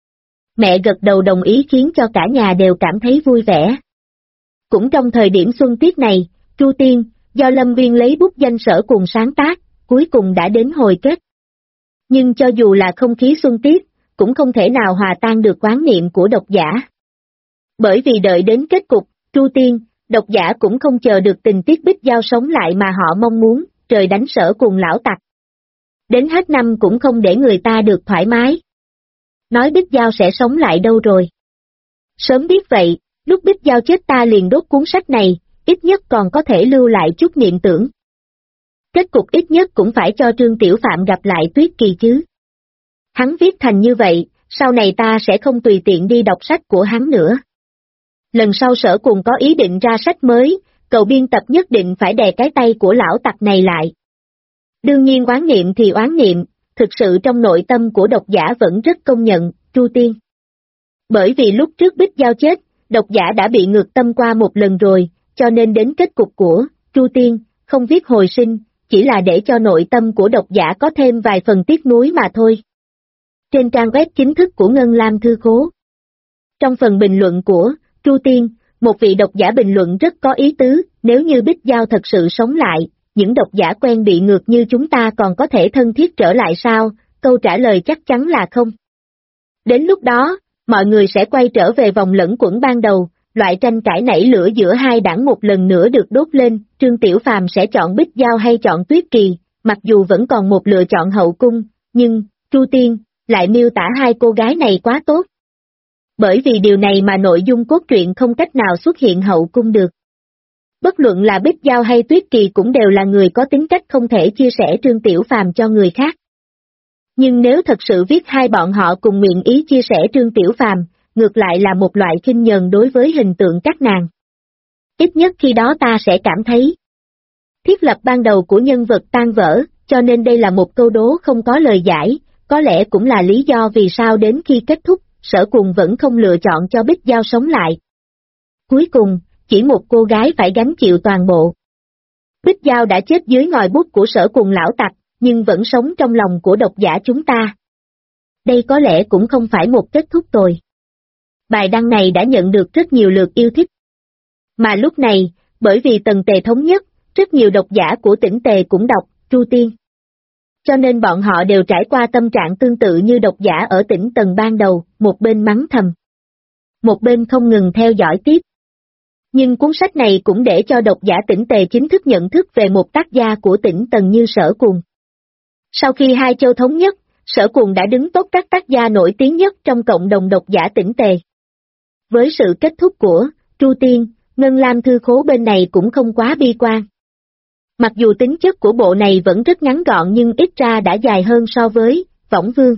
Mẹ gật đầu đồng ý khiến cho cả nhà đều cảm thấy vui vẻ. Cũng trong thời điểm xuân tiết này, Chu Tiên, do Lâm Viên lấy bút danh Sở cùng sáng tác, cuối cùng đã đến hồi kết. Nhưng cho dù là không khí xuân tiết, cũng không thể nào hòa tan được oán niệm của độc giả. Bởi vì đợi đến kết cục, Chu Tiên, độc giả cũng không chờ được tình tiết Bích Giao sống lại mà họ mong muốn, trời đánh Sở cùng lão tặc. Đến hết năm cũng không để người ta được thoải mái. Nói Bích Giao sẽ sống lại đâu rồi. Sớm biết vậy, lúc Bích Giao chết ta liền đốt cuốn sách này, ít nhất còn có thể lưu lại chút niệm tưởng. Kết cục ít nhất cũng phải cho Trương Tiểu Phạm gặp lại Tuyết Kỳ chứ. Hắn viết thành như vậy, sau này ta sẽ không tùy tiện đi đọc sách của hắn nữa. Lần sau Sở cùng có ý định ra sách mới, cậu biên tập nhất định phải đè cái tay của lão tặc này lại. Đương nhiên oán niệm thì oán niệm, thực sự trong nội tâm của độc giả vẫn rất công nhận, Chu Tiên. Bởi vì lúc trước Bích Giao chết, độc giả đã bị ngược tâm qua một lần rồi, cho nên đến kết cục của Chu Tiên, không viết hồi sinh, chỉ là để cho nội tâm của độc giả có thêm vài phần tiếc nuối mà thôi. Trên trang web chính thức của Ngân Lam Thư Khố. Trong phần bình luận của Chu Tiên, một vị độc giả bình luận rất có ý tứ, nếu như Bích Giao thật sự sống lại, những độc giả quen bị ngược như chúng ta còn có thể thân thiết trở lại sao? Câu trả lời chắc chắn là không. Đến lúc đó, mọi người sẽ quay trở về vòng lẫn quẩn ban đầu, loại tranh cãi nảy lửa giữa hai đảng một lần nữa được đốt lên, Trương Tiểu Phàm sẽ chọn Bích Giao hay chọn Tuyết Kỳ, mặc dù vẫn còn một lựa chọn hậu cung, nhưng, Chu Tiên, lại miêu tả hai cô gái này quá tốt. Bởi vì điều này mà nội dung cốt truyện không cách nào xuất hiện hậu cung được. Bất luận là Bích Giao hay Tuyết Kỳ cũng đều là người có tính cách không thể chia sẻ Trương Tiểu Phàm cho người khác. Nhưng nếu thật sự viết hai bọn họ cùng nguyện ý chia sẻ Trương Tiểu Phàm, ngược lại là một loại khinh nhờn đối với hình tượng các nàng. Ít nhất khi đó ta sẽ cảm thấy thiết lập ban đầu của nhân vật tan vỡ, cho nên đây là một câu đố không có lời giải, có lẽ cũng là lý do vì sao đến khi kết thúc, Sở cùng vẫn không lựa chọn cho Bích Giao sống lại. Cuối cùng, chỉ một cô gái phải gánh chịu toàn bộ. Bích Giao đã chết dưới ngòi bút của Sở cùng lão tặc, nhưng vẫn sống trong lòng của độc giả chúng ta. Đây có lẽ cũng không phải một kết thúc tồi. Bài đăng này đã nhận được rất nhiều lượt yêu thích. Mà lúc này, bởi vì Tề thống nhất, rất nhiều độc giả của tỉnh Tề cũng đọc Chu Tiên. Cho nên bọn họ đều trải qua tâm trạng tương tự như độc giả ở tỉnh Tần ban đầu, một bên mắng thầm. Một bên không ngừng theo dõi tiếp. Nhưng cuốn sách này cũng để cho độc giả tỉnh Tề chính thức nhận thức về một tác gia của tỉnh Tần như Sở Cuồng. Sau khi hai châu thống nhất, Sở Cuồng đã đứng top các tác gia nổi tiếng nhất trong cộng đồng độc giả tỉnh Tề. Với sự kết thúc của Chu Tiên, Ngân Lam Thư Khố bên này cũng không quá bi quan. Mặc dù tính chất của bộ này vẫn rất ngắn gọn nhưng ít ra đã dài hơn so với Võng Vương.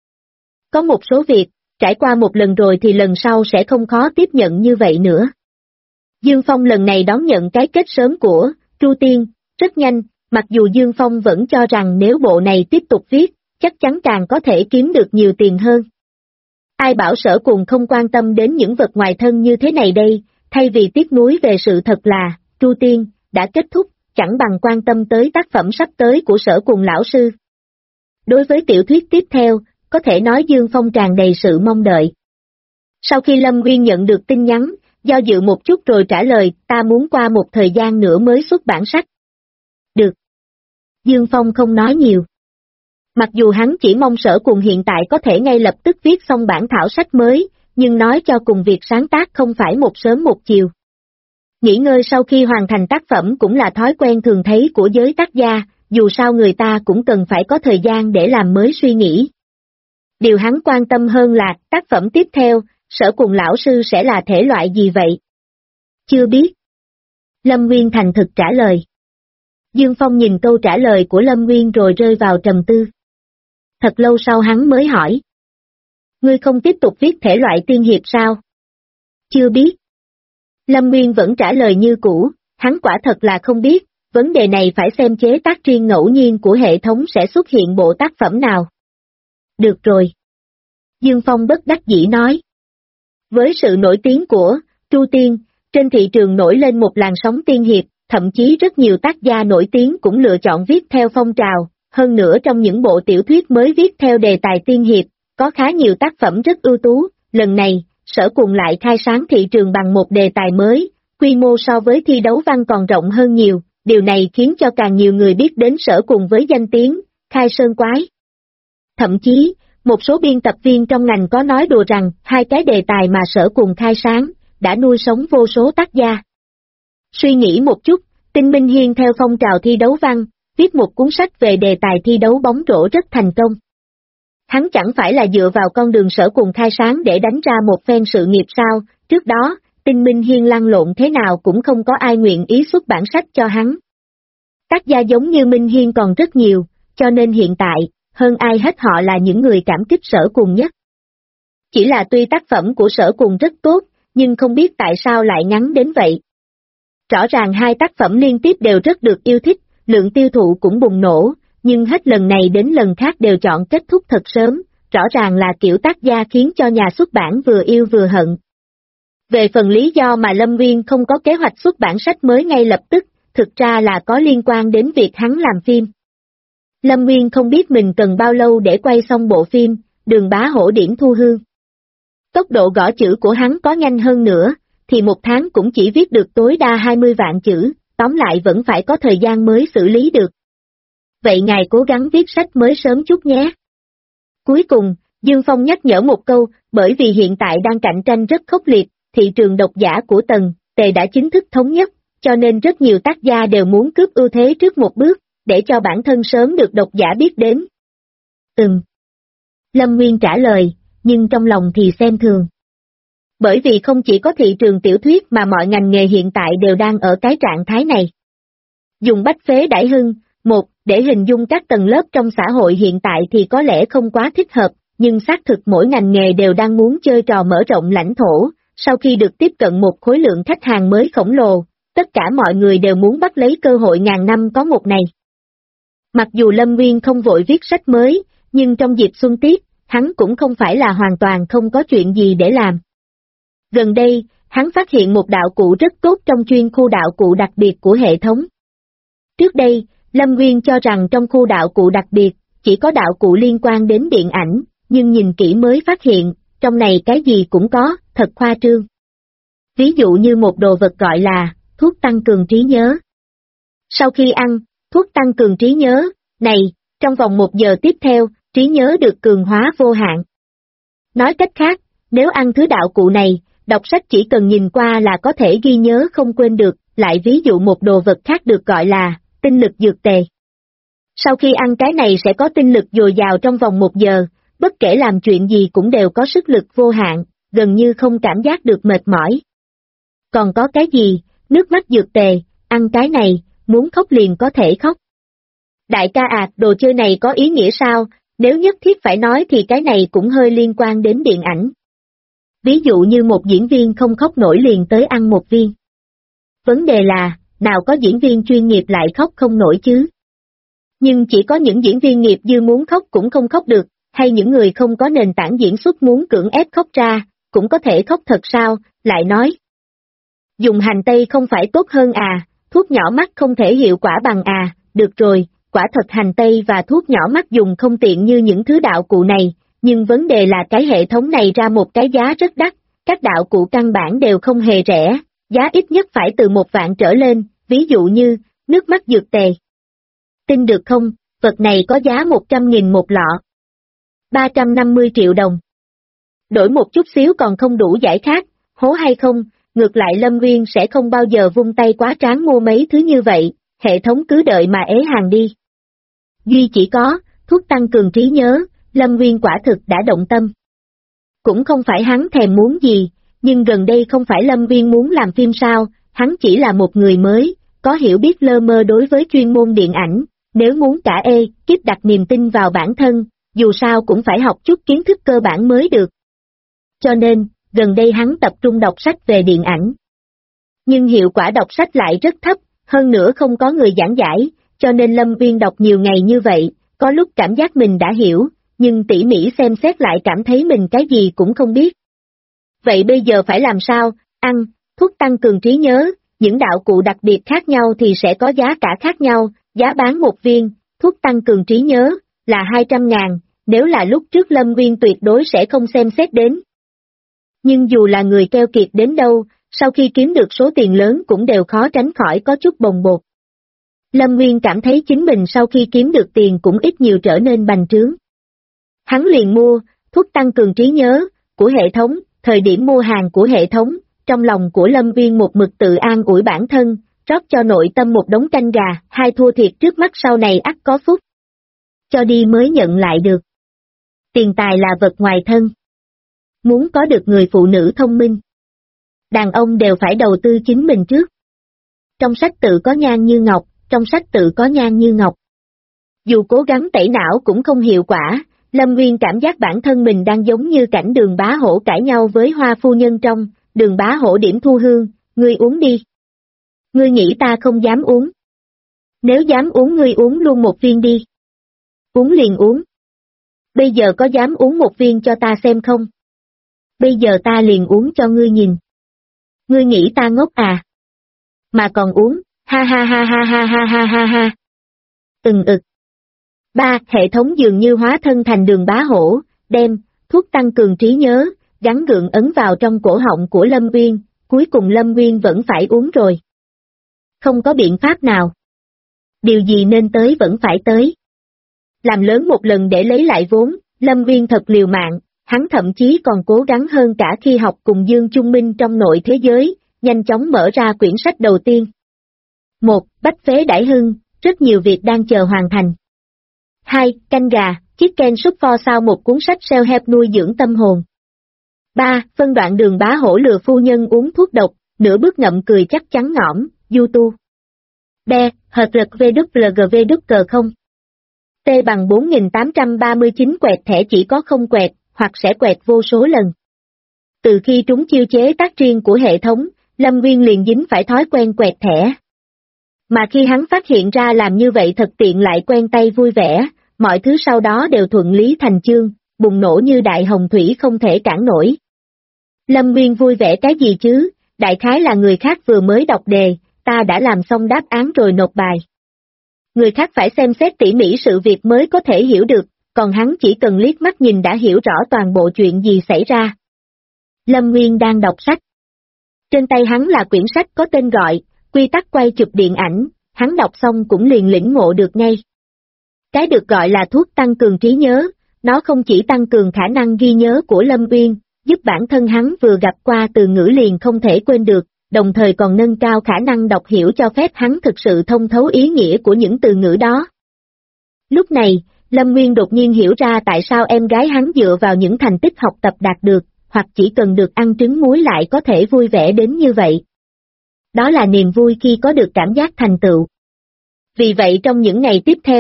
Có một số việc, trải qua một lần rồi thì lần sau sẽ không khó tiếp nhận như vậy nữa. Dương Phong lần này đón nhận cái kết sớm của Tru Tiên, rất nhanh, mặc dù Dương Phong vẫn cho rằng nếu bộ này tiếp tục viết, chắc chắn càng có thể kiếm được nhiều tiền hơn. Ai bảo Sở Cùng không quan tâm đến những vật ngoài thân như thế này đây, thay vì tiếc nuối về sự thật là, Tru Tiên, đã kết thúc, chẳng bằng quan tâm tới tác phẩm sắp tới của Sở Cùng lão sư. Đối với tiểu thuyết tiếp theo, có thể nói Dương Phong tràn đầy sự mong đợi. Sau khi Lâm Nguyên nhận được tin nhắn, do dự một chút rồi trả lời, ta muốn qua một thời gian nữa mới xuất bản sách. Được. Dương Phong không nói nhiều. Mặc dù hắn chỉ mong Sở Cùng hiện tại có thể ngay lập tức viết xong bản thảo sách mới, nhưng nói cho cùng việc sáng tác không phải một sớm một chiều. Nghỉ ngơi sau khi hoàn thành tác phẩm cũng là thói quen thường thấy của giới tác gia, dù sao người ta cũng cần phải có thời gian để làm mới suy nghĩ. Điều hắn quan tâm hơn là tác phẩm tiếp theo, Sở Cùng lão sư sẽ là thể loại gì vậy? Chưa biết. Lâm Nguyên thành thực trả lời. Dương Phong nhìn câu trả lời của Lâm Nguyên rồi rơi vào trầm tư. Thật lâu sau hắn mới hỏi. Ngươi không tiếp tục viết thể loại tiên hiệp sao? Chưa biết. Lâm Nguyên vẫn trả lời như cũ, hắn quả thật là không biết, vấn đề này phải xem chế tác riêng ngẫu nhiên của hệ thống sẽ xuất hiện bộ tác phẩm nào. Được rồi. Dương Phong bất đắc dĩ nói. Với sự nổi tiếng của Tru Tiên, trên thị trường nổi lên một làn sóng tiên hiệp, thậm chí rất nhiều tác gia nổi tiếng cũng lựa chọn viết theo phong trào, hơn nữa trong những bộ tiểu thuyết mới viết theo đề tài tiên hiệp, có khá nhiều tác phẩm rất ưu tú, lần này, Sở Cùng lại khai sáng thị trường bằng một đề tài mới, quy mô so với thi đấu văn còn rộng hơn nhiều, điều này khiến cho càng nhiều người biết đến Sở Cùng với danh tiếng, Khai Sơn Quái. Thậm chí, một số biên tập viên trong ngành có nói đùa rằng hai cái đề tài mà Sở Cùng khai sáng, đã nuôi sống vô số tác gia. Suy nghĩ một chút, Tinh Minh Hiên theo phong trào thi đấu văn, viết một cuốn sách về đề tài thi đấu bóng rổ rất thành công. Hắn chẳng phải là dựa vào con đường Sở Cùng khai sáng để đánh ra một phen sự nghiệp sao, trước đó, Tinh Minh Hiên lăn lộn thế nào cũng không có ai nguyện ý xuất bản sách cho hắn. Tác gia giống như Minh Hiên còn rất nhiều, cho nên hiện tại, hơn ai hết họ là những người cảm kích Sở Cùng nhất. Chỉ là tuy tác phẩm của Sở Cùng rất tốt, nhưng không biết tại sao lại ngắn đến vậy. Rõ ràng hai tác phẩm liên tiếp đều rất được yêu thích, lượng tiêu thụ cũng bùng nổ, nhưng hết lần này đến lần khác đều chọn kết thúc thật sớm, rõ ràng là kiểu tác gia khiến cho nhà xuất bản vừa yêu vừa hận. Về phần lý do mà Lâm Nguyên không có kế hoạch xuất bản sách mới ngay lập tức, thực ra là có liên quan đến việc hắn làm phim. Lâm Nguyên không biết mình cần bao lâu để quay xong bộ phim, Đường Bá Hổ Điển Thu Hương. Tốc độ gõ chữ của hắn có nhanh hơn nữa, thì một tháng cũng chỉ viết được tối đa 20 vạn chữ, tóm lại vẫn phải có thời gian mới xử lý được. Vậy ngài cố gắng viết sách mới sớm chút nhé. Cuối cùng, Dương Phong nhắc nhở một câu, bởi vì hiện tại đang cạnh tranh rất khốc liệt, thị trường độc giả của Tần, Tề đã chính thức thống nhất, cho nên rất nhiều tác gia đều muốn cướp ưu thế trước một bước, để cho bản thân sớm được độc giả biết đến. Lâm Nguyên trả lời, nhưng trong lòng thì xem thường. Bởi vì không chỉ có thị trường tiểu thuyết mà mọi ngành nghề hiện tại đều đang ở cái trạng thái này. Dùng bách phế đãi hưng, để hình dung các tầng lớp trong xã hội hiện tại thì có lẽ không quá thích hợp, nhưng xác thực mỗi ngành nghề đều đang muốn chơi trò mở rộng lãnh thổ, sau khi được tiếp cận một khối lượng khách hàng mới khổng lồ, tất cả mọi người đều muốn bắt lấy cơ hội ngàn năm có một này. Mặc dù Lâm Nguyên không vội viết sách mới, nhưng trong dịp xuân tiết, hắn cũng không phải là hoàn toàn không có chuyện gì để làm. Gần đây, hắn phát hiện một đạo cụ rất tốt trong chuyên khu đạo cụ đặc biệt của hệ thống. Trước đây, Lâm Nguyên cho rằng trong khu đạo cụ đặc biệt, chỉ có đạo cụ liên quan đến điện ảnh, nhưng nhìn kỹ mới phát hiện, trong này cái gì cũng có, thật khoa trương. Ví dụ như một đồ vật gọi là, thuốc tăng cường trí nhớ. Sau khi ăn, thuốc tăng cường trí nhớ, này, trong vòng 1 giờ tiếp theo, trí nhớ được cường hóa vô hạn. Nói cách khác, nếu ăn thứ đạo cụ này, đọc sách chỉ cần nhìn qua là có thể ghi nhớ không quên được, lại ví dụ một đồ vật khác được gọi là, tinh lực dược tề. Sau khi ăn cái này sẽ có tinh lực dồi dào trong vòng 1 giờ, bất kể làm chuyện gì cũng đều có sức lực vô hạn, gần như không cảm giác được mệt mỏi. Còn có cái gì, nước mắt dược tề, ăn cái này, muốn khóc liền có thể khóc. Đại ca à, đồ chơi này có ý nghĩa sao, Nếu nhất thiết phải nói thì cái này cũng hơi liên quan đến điện ảnh. Ví dụ như một diễn viên không khóc nổi liền tới ăn một viên. Vấn đề là, nào có diễn viên chuyên nghiệp lại khóc không nổi chứ? Nhưng chỉ có những diễn viên nghiệp dư muốn khóc cũng không khóc được, hay những người không có nền tảng diễn xuất muốn cưỡng ép khóc ra, cũng có thể khóc thật sao, lại nói. Dùng hành tây không phải tốt hơn à, thuốc nhỏ mắt không thể hiệu quả bằng à, được rồi, quả thật hành tây và thuốc nhỏ mắt dùng không tiện như những thứ đạo cụ này, nhưng vấn đề là cái hệ thống này ra một cái giá rất đắt, các đạo cụ căn bản đều không hề rẻ, giá ít nhất phải từ 1 vạn trở lên, ví dụ như, nước mắt dược tề. Tin được không, vật này có giá 100.000 một lọ. 350 triệu đồng. Đổi một chút xíu còn không đủ giải khát, hố hay không, ngược lại Lâm Nguyên sẽ không bao giờ vung tay quá tráng mua mấy thứ như vậy, hệ thống cứ đợi mà ế hàng đi. Duy chỉ có, thuốc tăng cường trí nhớ, Lâm Nguyên quả thực đã động tâm. Cũng không phải hắn thèm muốn gì, nhưng gần đây không phải Lâm Nguyên muốn làm phim sao, hắn chỉ là một người mới, có hiểu biết lơ mơ đối với chuyên môn điện ảnh, nếu muốn cả kiếp đặt niềm tin vào bản thân, dù sao cũng phải học chút kiến thức cơ bản mới được. Cho nên, gần đây hắn tập trung đọc sách về điện ảnh. Nhưng hiệu quả đọc sách lại rất thấp, hơn nữa không có người giảng giải, cho nên Lâm Nguyên đọc nhiều ngày như vậy, có lúc cảm giác mình đã hiểu, nhưng tỉ mỉ xem xét lại cảm thấy mình cái gì cũng không biết. Vậy bây giờ phải làm sao? Ăn, thuốc tăng cường trí nhớ, những đạo cụ đặc biệt khác nhau thì sẽ có giá cả khác nhau, giá bán một viên, thuốc tăng cường trí nhớ, là 200.000, nếu là lúc trước Lâm Nguyên tuyệt đối sẽ không xem xét đến. Nhưng dù là người keo kiệt đến đâu, sau khi kiếm được số tiền lớn cũng đều khó tránh khỏi có chút bồng bột. Lâm Nguyên cảm thấy chính mình sau khi kiếm được tiền cũng ít nhiều trở nên bành trướng. Hắn liền mua, thuốc tăng cường trí nhớ, của hệ thống, thời điểm mua hàng của hệ thống, trong lòng của Lâm Nguyên một mực tự an ủi bản thân, rót cho nội tâm một đống canh gà, hai thua thiệt trước mắt sau này ắt có phúc. Cho đi mới nhận lại được. Tiền tài là vật ngoài thân. Muốn có được người phụ nữ thông minh, đàn ông đều phải đầu tư chính mình trước. Trong sách tự có nhan như ngọc, trong sách tự có nhan như ngọc. Dù cố gắng tẩy não cũng không hiệu quả, Lâm Nguyên cảm giác bản thân mình đang giống như cảnh Đường Bá Hổ cãi nhau với Hoa phu nhân trong, Đường Bá Hổ điểm Thu Hương, ngươi uống đi. Ngươi nghĩ ta không dám uống. Nếu dám uống ngươi uống luôn một viên đi. Uống liền uống. Bây giờ có dám uống một viên cho ta xem không? Bây giờ ta liền uống cho ngươi nhìn. Ngươi nghĩ ta ngốc à? Mà còn uống, ha ha ha ha ha ha ha ha ha. Ực. 3. Hệ thống dường như hóa thân thành Đường Bá Hổ, đem, thuốc tăng cường trí nhớ, gắn gượng ấn vào trong cổ họng của Lâm Nguyên, cuối cùng Lâm Nguyên vẫn phải uống rồi. Không có biện pháp nào. Điều gì nên tới vẫn phải tới. Làm lớn một lần để lấy lại vốn, Lâm Nguyên thật liều mạng, hắn thậm chí còn cố gắng hơn cả khi học cùng Dương Trung Minh trong nội thế giới, nhanh chóng mở ra quyển sách đầu tiên. 1. Bách phế đãi hưng, rất nhiều việc đang chờ hoàn thành. 2. Canh gà, chiếc ken súp pho sau một cuốn sách self-help nuôi dưỡng tâm hồn. 3. Phân đoạn Đường Bá Hổ lừa phu nhân uống thuốc độc, nửa bước ngậm cười chắc chắn ngõm, YouTube. B. HRVWGV không. T bằng 4839 quẹt thẻ chỉ có không quẹt, hoặc sẽ quẹt vô số lần. Từ khi trúng chiêu chế tác riêng của hệ thống, Lâm Nguyên liền dính phải thói quen quẹt thẻ. Mà khi hắn phát hiện ra làm như vậy thật tiện lại quen tay vui vẻ, mọi thứ sau đó đều thuận lý thành chương, bùng nổ như đại hồng thủy không thể cản nổi. Lâm Nguyên vui vẻ cái gì chứ, đại khái là người khác vừa mới đọc đề, ta đã làm xong đáp án rồi nộp bài. Người khác phải xem xét tỉ mỉ sự việc mới có thể hiểu được, còn hắn chỉ cần liếc mắt nhìn đã hiểu rõ toàn bộ chuyện gì xảy ra. Lâm Nguyên đang đọc sách. Trên tay hắn là quyển sách có tên gọi, Quy tắc quay chụp điện ảnh, hắn đọc xong cũng liền lĩnh ngộ được ngay. Cái được gọi là thuốc tăng cường trí nhớ, nó không chỉ tăng cường khả năng ghi nhớ của Lâm Nguyên, giúp bản thân hắn vừa gặp qua từ ngữ liền không thể quên được, đồng thời còn nâng cao khả năng đọc hiểu cho phép hắn thực sự thông thấu ý nghĩa của những từ ngữ đó. Lúc này, Lâm Nguyên đột nhiên hiểu ra tại sao em gái hắn dựa vào những thành tích học tập đạt được, hoặc chỉ cần được ăn trứng muối lại có thể vui vẻ đến như vậy. Đó là niềm vui khi có được cảm giác thành tựu. Vì vậy trong những ngày tiếp theo,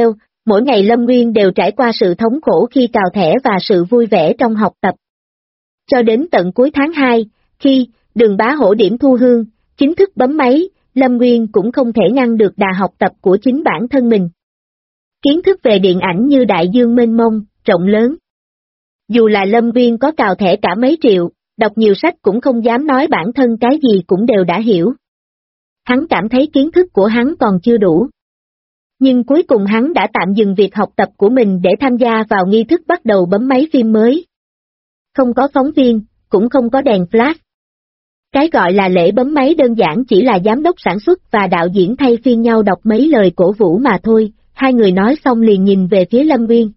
mỗi ngày Lâm Nguyên đều trải qua sự thống khổ khi cào thẻ và sự vui vẻ trong học tập. Cho đến tận cuối tháng 2, khi Đường Bá Hổ điểm thu hương, chính thức bấm máy, Lâm Nguyên cũng không thể ngăn được đà học tập của chính bản thân mình. Kiến thức về điện ảnh như đại dương mênh mông, rộng lớn. Dù là Lâm Nguyên có cào thẻ cả mấy triệu, đọc nhiều sách cũng không dám nói bản thân cái gì cũng đều đã hiểu. Hắn cảm thấy kiến thức của hắn còn chưa đủ. Nhưng cuối cùng hắn đã tạm dừng việc học tập của mình để tham gia vào nghi thức bắt đầu bấm máy phim mới. Không có phóng viên, cũng không có đèn flash. Cái gọi là lễ bấm máy đơn giản chỉ là giám đốc sản xuất và đạo diễn thay phiên nhau đọc mấy lời cổ vũ mà thôi, hai người nói xong liền nhìn về phía Lâm Nguyên.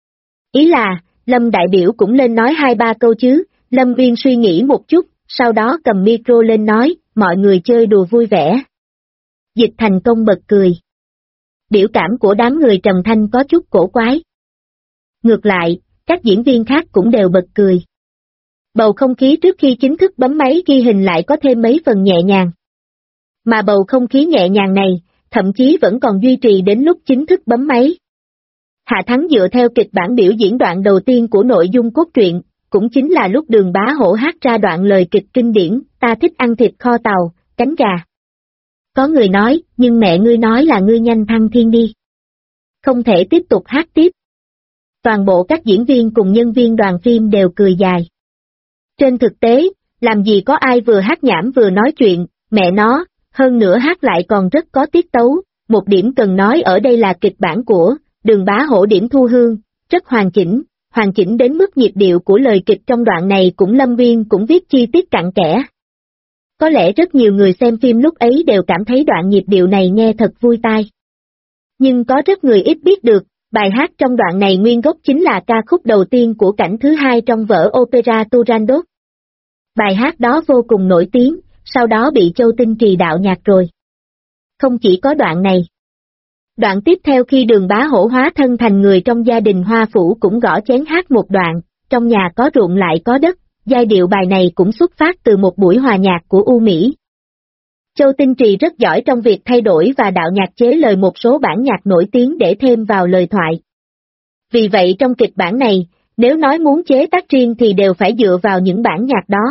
Ý là, Lâm đại biểu cũng lên nói 2-3 câu chứ, Lâm Nguyên suy nghĩ một chút, sau đó cầm micro lên nói, mọi người chơi đùa vui vẻ. Dịch Thành Công bật cười. Biểu cảm của đám người Trầm Thanh có chút cổ quái. Ngược lại, các diễn viên khác cũng đều bật cười. Bầu không khí trước khi chính thức bấm máy ghi hình lại có thêm mấy phần nhẹ nhàng. Mà bầu không khí nhẹ nhàng này, thậm chí vẫn còn duy trì đến lúc chính thức bấm máy. Hạ Thắng dựa theo kịch bản biểu diễn đoạn đầu tiên của nội dung cốt truyện, cũng chính là lúc Đường Bá Hổ hát ra đoạn lời kịch kinh điển, ta thích ăn thịt kho tàu, cánh gà. Có người nói, nhưng mẹ ngươi nói là ngươi nhanh thăng thiên đi. Không thể tiếp tục hát tiếp. Toàn bộ các diễn viên cùng nhân viên đoàn phim đều cười dài. Trên thực tế, làm gì có ai vừa hát nhảm vừa nói chuyện, mẹ nó, hơn nữa hát lại còn rất có tiết tấu, một điểm cần nói ở đây là kịch bản của Đường Bá Hổ điểm thu hương, rất hoàn chỉnh đến mức nhịp điệu của lời kịch trong đoạn này cũng Lâm Nguyên cũng viết chi tiết cặn kẽ. Có lẽ rất nhiều người xem phim lúc ấy đều cảm thấy đoạn nhịp điệu này nghe thật vui tai. Nhưng có rất người ít biết được, bài hát trong đoạn này nguyên gốc chính là ca khúc đầu tiên của cảnh thứ hai trong vở opera Turandot. Bài hát đó vô cùng nổi tiếng, sau đó bị Châu Tinh Trì đạo nhạc rồi. Không chỉ có đoạn này. Đoạn tiếp theo khi Đường Bá Hổ hóa thân thành người trong gia đình Hoa Phủ cũng gõ chén hát một đoạn, trong nhà có ruộng lại có đất, giai điệu bài này cũng xuất phát từ một buổi hòa nhạc của U Mỹ. Châu Tinh Trì rất giỏi trong việc thay đổi và đạo nhạc chế lời một số bản nhạc nổi tiếng để thêm vào lời thoại. Vì vậy trong kịch bản này, nếu nói muốn chế tác riêng thì đều phải dựa vào những bản nhạc đó.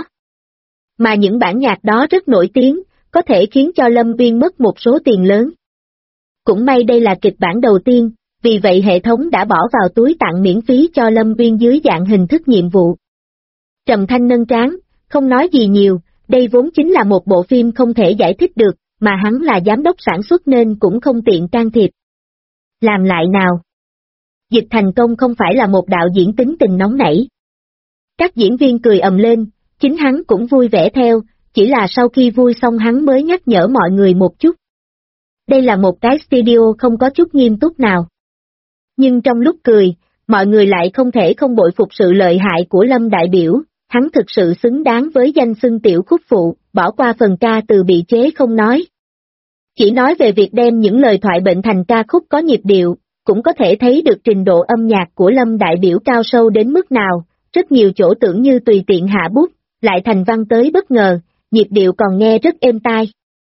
Mà những bản nhạc đó rất nổi tiếng, có thể khiến cho Lâm Nguyên mất một số tiền lớn. Cũng may đây là kịch bản đầu tiên, vì vậy hệ thống đã bỏ vào túi tặng miễn phí cho Lâm Nguyên dưới dạng hình thức nhiệm vụ. Trầm Thanh nâng trán, không nói gì nhiều, đây vốn chính là một bộ phim không thể giải thích được, mà hắn là giám đốc sản xuất nên cũng không tiện can thiệp. Làm lại nào? Dịch Thành Công không phải là một đạo diễn tính tình nóng nảy. Các diễn viên cười ầm lên, chính hắn cũng vui vẻ theo, chỉ là sau khi vui xong hắn mới nhắc nhở mọi người một chút. Đây là một cái studio không có chút nghiêm túc nào. Nhưng trong lúc cười, mọi người lại không thể không bội phục sự lợi hại của Lâm đại biểu, hắn thực sự xứng đáng với danh xưng tiểu khúc phụ, bỏ qua phần ca từ bị chế không nói. Chỉ nói về việc đem những lời thoại bệnh thành ca khúc có nhịp điệu, cũng có thể thấy được trình độ âm nhạc của Lâm đại biểu cao sâu đến mức nào, rất nhiều chỗ tưởng như tùy tiện hạ bút, lại thành văn tới bất ngờ, nhịp điệu còn nghe rất êm tai.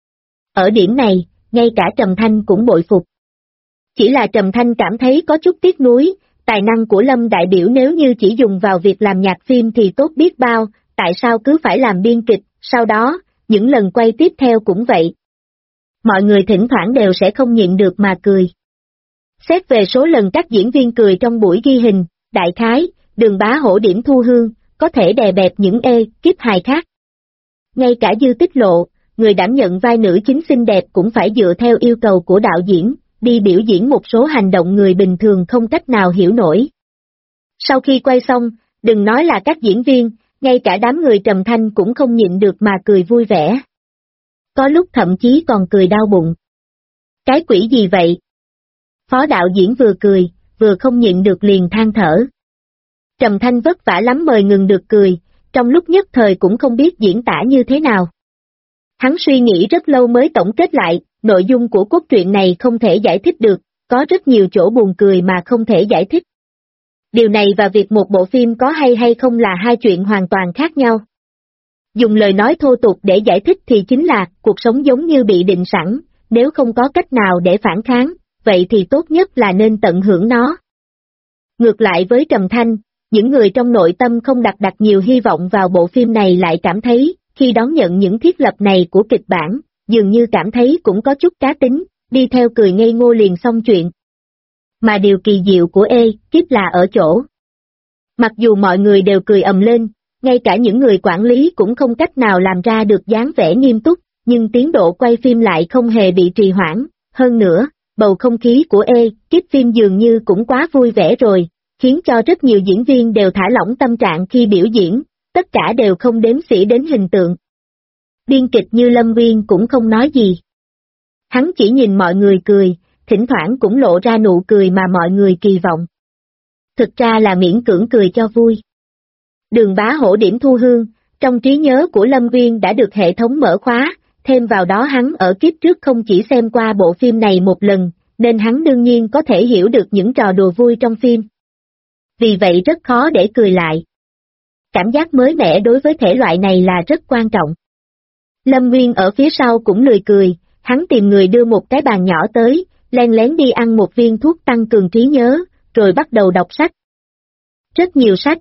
Ở điểm này, ngay cả Trầm Thanh cũng bội phục. Chỉ là Trầm Thanh cảm thấy có chút tiếc nuối, tài năng của Lâm đại biểu nếu như chỉ dùng vào việc làm nhạc phim thì tốt biết bao, tại sao cứ phải làm biên kịch, sau đó, những lần quay tiếp theo cũng vậy. Mọi người thỉnh thoảng đều sẽ không nhịn được mà cười. Xét về số lần các diễn viên cười trong buổi ghi hình, đại khái, Đường Bá Hổ điểm thu hương, có thể đè bẹp những kiếp hài khác. Ngay cả Dư Tích Lộ, người đảm nhận vai nữ chính xinh đẹp cũng phải dựa theo yêu cầu của đạo diễn, đi biểu diễn một số hành động người bình thường không cách nào hiểu nổi. Sau khi quay xong, đừng nói là các diễn viên, ngay cả đám người Trầm Thanh cũng không nhịn được mà cười vui vẻ. Có lúc thậm chí còn cười đau bụng. Cái quỷ gì vậy? Phó đạo diễn vừa cười, vừa không nhịn được liền than thở. Trầm Thanh vất vả lắm mời ngừng được cười, trong lúc nhất thời cũng không biết diễn tả như thế nào. Hắn suy nghĩ rất lâu mới tổng kết lại, nội dung của cốt truyện này không thể giải thích được, có rất nhiều chỗ buồn cười mà không thể giải thích. Điều này và việc một bộ phim có hay không là hai chuyện hoàn toàn khác nhau. Dùng lời nói thô tục để giải thích thì chính là cuộc sống giống như bị định sẵn, nếu không có cách nào để phản kháng, vậy thì tốt nhất là nên tận hưởng nó. Ngược lại với Trầm Thanh, những người trong nội tâm không đặt nhiều hy vọng vào bộ phim này lại cảm thấy, khi đón nhận những thiết lập này của kịch bản, dường như cảm thấy cũng có chút cá tính, đi theo cười ngây ngô liền xong chuyện. Mà điều kỳ diệu của kiếp là ở chỗ. Mặc dù mọi người đều cười ầm lên, ngay cả những người quản lý cũng không cách nào làm ra được dáng vẻ nghiêm túc, nhưng tiến độ quay phim lại không hề bị trì hoãn, hơn nữa, bầu không khí của kiếp phim dường như cũng quá vui vẻ rồi, khiến cho rất nhiều diễn viên đều thả lỏng tâm trạng khi biểu diễn, tất cả đều không đếm xỉa đến hình tượng. Biên kịch như Lâm Uyên cũng không nói gì. Hắn chỉ nhìn mọi người cười, thỉnh thoảng cũng lộ ra nụ cười mà mọi người kỳ vọng. Thực ra là miễn cưỡng cười cho vui. Đường Bá Hổ điểm thu hương, trong trí nhớ của Lâm Uyên đã được hệ thống mở khóa, thêm vào đó hắn ở kiếp trước không chỉ xem qua bộ phim này một lần, nên hắn đương nhiên có thể hiểu được những trò đùa vui trong phim. Vì vậy rất khó để cười lại. Cảm giác mới mẻ đối với thể loại này là rất quan trọng. Lâm Uyên ở phía sau cũng lười cười, hắn tìm người đưa một cái bàn nhỏ tới, len lén đi ăn một viên thuốc tăng cường trí nhớ, rồi bắt đầu đọc sách. Rất nhiều sách.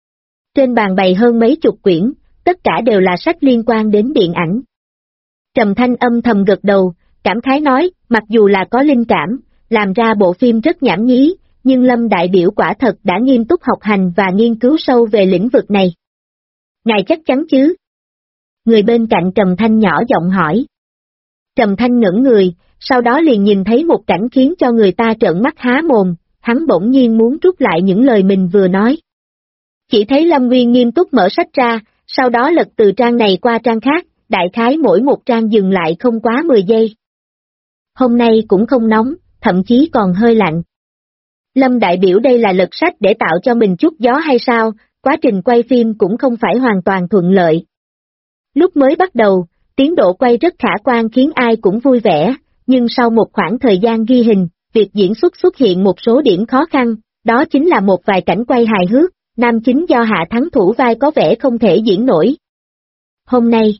Trên bàn bày hơn mấy chục quyển, tất cả đều là sách liên quan đến điện ảnh. Trầm Thanh âm thầm gật đầu, cảm khái nói, mặc dù là có linh cảm, làm ra bộ phim rất nhảm nhí, nhưng Lâm đại biểu quả thật đã nghiêm túc học hành và nghiên cứu sâu về lĩnh vực này. Ngài chắc chắn chứ? Người bên cạnh Trầm Thanh nhỏ giọng hỏi. Trầm Thanh ngẩn người, sau đó liền nhìn thấy một cảnh khiến cho người ta trợn mắt há mồm, hắn bỗng nhiên muốn rút lại những lời mình vừa nói. Chỉ thấy Lâm Nguyên nghiêm túc mở sách ra, sau đó lật từ trang này qua trang khác, đại khái mỗi một trang dừng lại không quá 10 giây. Hôm nay cũng không nóng, thậm chí còn hơi lạnh. Lâm đại biểu đây là lật sách để tạo cho mình chút gió hay sao, quá trình quay phim cũng không phải hoàn toàn thuận lợi. Lúc mới bắt đầu, tiến độ quay rất khả quan khiến ai cũng vui vẻ, nhưng sau một khoảng thời gian ghi hình, việc diễn xuất hiện một số điểm khó khăn, đó chính là một vài cảnh quay hài hước, nam chính do Hạ Thắng thủ vai có vẻ không thể diễn nổi. Hôm nay,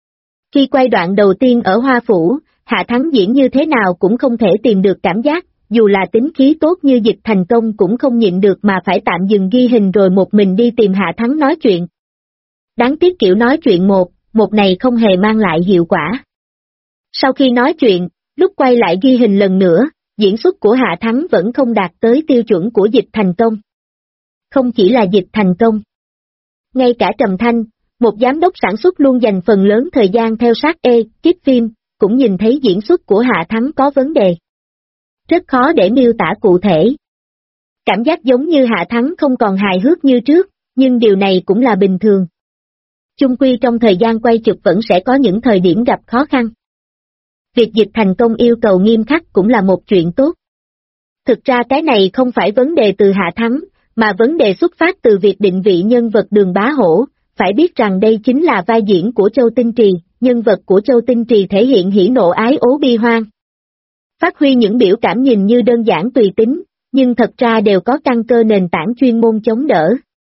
khi quay đoạn đầu tiên ở Hoa Phủ, Hạ Thắng diễn như thế nào cũng không thể tìm được cảm giác, dù là tính khí tốt như Dịch Thành Công cũng không nhịn được mà phải tạm dừng ghi hình rồi một mình đi tìm Hạ Thắng nói chuyện. Đáng tiếc kiểu nói chuyện một này không hề mang lại hiệu quả. Sau khi nói chuyện, lúc quay lại ghi hình lần nữa, diễn xuất của Hạ Thắng vẫn không đạt tới tiêu chuẩn của Dịch Thành Công. Không chỉ là Dịch Thành Công. Ngay cả Trầm Thanh, một giám đốc sản xuất luôn dành phần lớn thời gian theo sát kiếp phim, cũng nhìn thấy diễn xuất của Hạ Thắng có vấn đề. Rất khó để miêu tả cụ thể. Cảm giác giống như Hạ Thắng không còn hài hước như trước, nhưng điều này cũng là bình thường. Chung quy trong thời gian quay chụp vẫn sẽ có những thời điểm gặp khó khăn. Việc Dịch Thành Công yêu cầu nghiêm khắc cũng là một chuyện tốt. Thực ra cái này không phải vấn đề từ Hạ Thắng, mà vấn đề xuất phát từ việc định vị nhân vật Đường Bá Hổ, phải biết rằng đây chính là vai diễn của Châu Tinh Trì, nhân vật của Châu Tinh Trì thể hiện hỉ nộ ái ố bi hoang. Phát huy những biểu cảm nhìn như đơn giản tùy tính, nhưng thật ra đều có căn cơ nền tảng chuyên môn chống đỡ.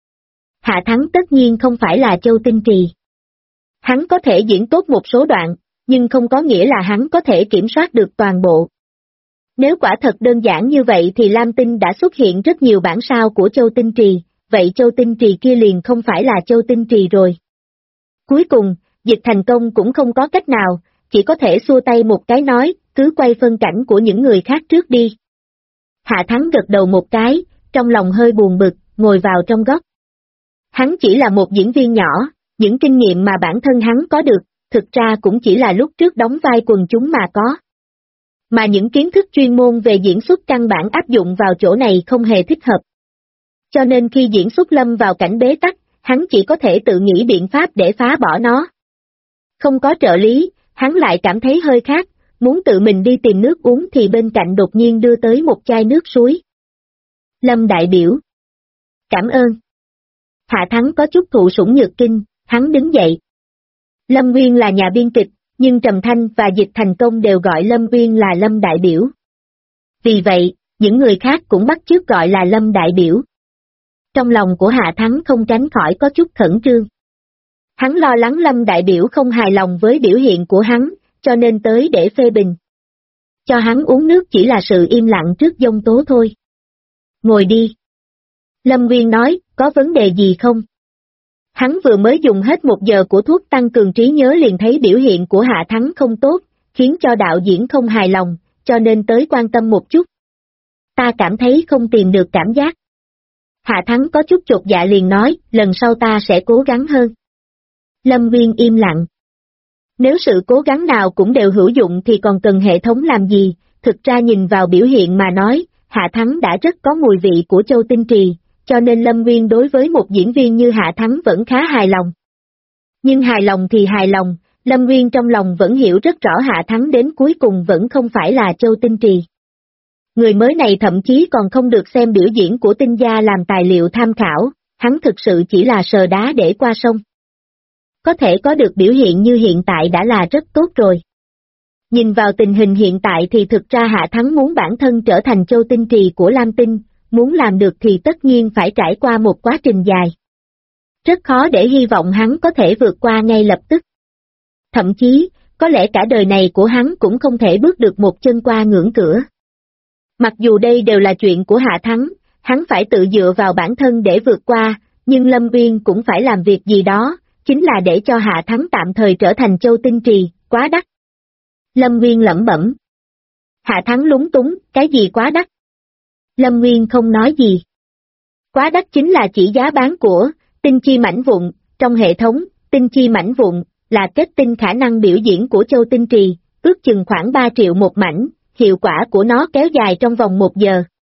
Hạ Thắng tất nhiên không phải là Châu Tinh Trì. Hắn có thể diễn tốt một số đoạn, nhưng không có nghĩa là hắn có thể kiểm soát được toàn bộ. Nếu quả thật đơn giản như vậy thì Lam Tinh đã xuất hiện rất nhiều bản sao của Châu Tinh Trì, vậy Châu Tinh Trì kia liền không phải là Châu Tinh Trì rồi. Cuối cùng, Dịch Thành Công cũng không có cách nào, chỉ có thể xua tay một cái nói, cứ quay phân cảnh của những người khác trước đi. Hạ Thắng gật đầu một cái, trong lòng hơi buồn bực, ngồi vào trong góc. Hắn chỉ là một diễn viên nhỏ, những kinh nghiệm mà bản thân hắn có được, thực ra cũng chỉ là lúc trước đóng vai quần chúng mà có. Mà những kiến thức chuyên môn về diễn xuất căn bản áp dụng vào chỗ này không hề thích hợp. Cho nên khi diễn xuất lâm vào cảnh bế tắc, hắn chỉ có thể tự nghĩ biện pháp để phá bỏ nó. Không có trợ lý, hắn lại cảm thấy hơi khát, muốn tự mình đi tìm nước uống thì bên cạnh đột nhiên đưa tới một chai nước suối. Lâm đại biểu. Cảm ơn. Hạ Thắng có chút thụ sủng nhược kinh, hắn đứng dậy. Lâm Nguyên là nhà biên kịch, nhưng Trầm Thanh và Dịch Thành Công đều gọi Lâm Nguyên là Lâm đại biểu. Vì vậy, những người khác cũng bắt chước gọi là Lâm đại biểu. Trong lòng của Hạ Thắng không tránh khỏi có chút khẩn trương. Hắn lo lắng Lâm đại biểu không hài lòng với biểu hiện của hắn, cho nên tới để phê bình. Cho hắn uống nước chỉ là sự im lặng trước giông tố thôi. Ngồi đi. Lâm Nguyên nói, có vấn đề gì không? Hắn vừa mới dùng hết 1 giờ của thuốc tăng cường trí nhớ liền thấy biểu hiện của Hạ Thắng không tốt, khiến cho đạo diễn không hài lòng, cho nên tới quan tâm một chút. Ta cảm thấy không tìm được cảm giác. Hạ Thắng có chút chột dạ liền nói, lần sau ta sẽ cố gắng hơn. Lâm Nguyên im lặng. Nếu sự cố gắng nào cũng đều hữu dụng thì còn cần hệ thống làm gì, thực ra nhìn vào biểu hiện mà nói, Hạ Thắng đã rất có mùi vị của Châu Tinh Trì, cho nên Lâm Nguyên đối với một diễn viên như Hạ Thắng vẫn khá hài lòng. Nhưng hài lòng thì hài lòng, Lâm Nguyên trong lòng vẫn hiểu rất rõ Hạ Thắng đến cuối cùng vẫn không phải là Châu Tinh Trì. Người mới này thậm chí còn không được xem biểu diễn của Tinh Gia làm tài liệu tham khảo, hắn thực sự chỉ là sờ đá để qua sông. Có thể có được biểu hiện như hiện tại đã là rất tốt rồi. Nhìn vào tình hình hiện tại thì thực ra Hạ Thắng muốn bản thân trở thành Châu Tinh Trì của Lam Tinh, muốn làm được thì tất nhiên phải trải qua một quá trình dài. Rất khó để hy vọng hắn có thể vượt qua ngay lập tức. Thậm chí, có lẽ cả đời này của hắn cũng không thể bước được một chân qua ngưỡng cửa. Mặc dù đây đều là chuyện của Hạ Thắng, hắn phải tự dựa vào bản thân để vượt qua, nhưng Lâm Nguyên cũng phải làm việc gì đó, chính là để cho Hạ Thắng tạm thời trở thành Châu Tinh Trì, quá đắt. Lâm Nguyên lẩm bẩm. Hạ Thắng lúng túng, cái gì quá đắt? Lâm Nguyên không nói gì. Quá đắt chính là chỉ giá bán của tinh chi mảnh vụn, trong hệ thống, tinh chi mảnh vụn là kết tinh khả năng biểu diễn của Châu Tinh Trì, ước chừng khoảng 3 triệu một mảnh, hiệu quả của nó kéo dài trong vòng 1 giờ.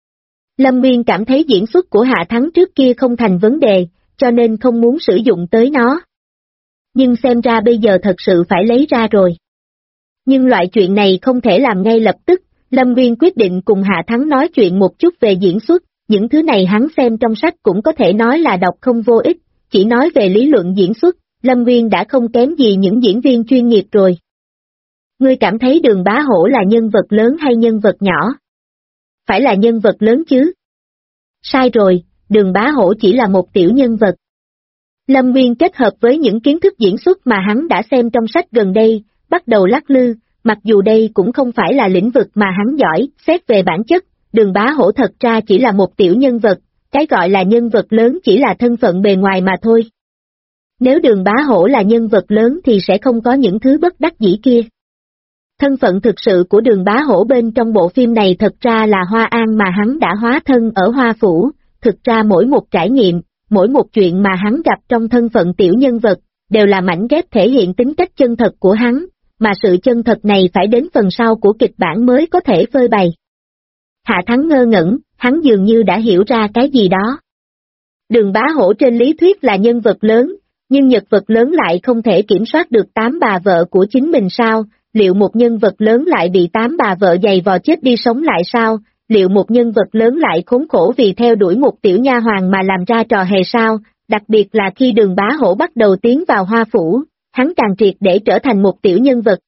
Lâm Nguyên cảm thấy diễn xuất của Hạ Thắng trước kia không thành vấn đề, cho nên không muốn sử dụng tới nó. Nhưng xem ra bây giờ thật sự phải lấy ra rồi. Nhưng loại chuyện này không thể làm ngay lập tức, Lâm Nguyên quyết định cùng Hạ Thắng nói chuyện một chút về diễn xuất, những thứ này hắn xem trong sách cũng có thể nói là đọc không vô ích, chỉ nói về lý luận diễn xuất, Lâm Nguyên đã không kém gì những diễn viên chuyên nghiệp rồi. Ngươi cảm thấy Đường Bá Hổ là nhân vật lớn hay nhân vật nhỏ? Phải là nhân vật lớn chứ? Sai rồi, Đường Bá Hổ chỉ là một tiểu nhân vật. Lâm Nguyên kết hợp với những kiến thức diễn xuất mà hắn đã xem trong sách gần đây, bắt đầu lắc lư, mặc dù đây cũng không phải là lĩnh vực mà hắn giỏi, xét về bản chất, Đường Bá Hổ thật ra chỉ là một tiểu nhân vật, cái gọi là nhân vật lớn chỉ là thân phận bề ngoài mà thôi. Nếu Đường Bá Hổ là nhân vật lớn thì sẽ không có những thứ bất đắc dĩ kia. Thân phận thực sự của Đường Bá Hổ bên trong bộ phim này thật ra là Hoa An mà hắn đã hóa thân ở Hoa Phủ, thực ra mỗi một trải nghiệm, mỗi một chuyện mà hắn gặp trong thân phận tiểu nhân vật, đều là mảnh ghép thể hiện tính cách chân thật của hắn, mà sự chân thật này phải đến phần sau của kịch bản mới có thể phơi bày. Hạ Thắng ngơ ngẩn, hắn dường như đã hiểu ra cái gì đó. Đường Bá Hổ trên lý thuyết là nhân vật lớn, nhưng nhân vật lớn lại không thể kiểm soát được 8 bà vợ của chính mình sao? Liệu một nhân vật lớn lại bị 8 bà vợ giày vò chết đi sống lại sao? Liệu một nhân vật lớn lại khốn khổ vì theo đuổi một tiểu nha hoàn mà làm ra trò hề sao? Đặc biệt là khi Đường Bá Hổ bắt đầu tiến vào Hoa Phủ, hắn càng triệt để trở thành một tiểu nhân vật.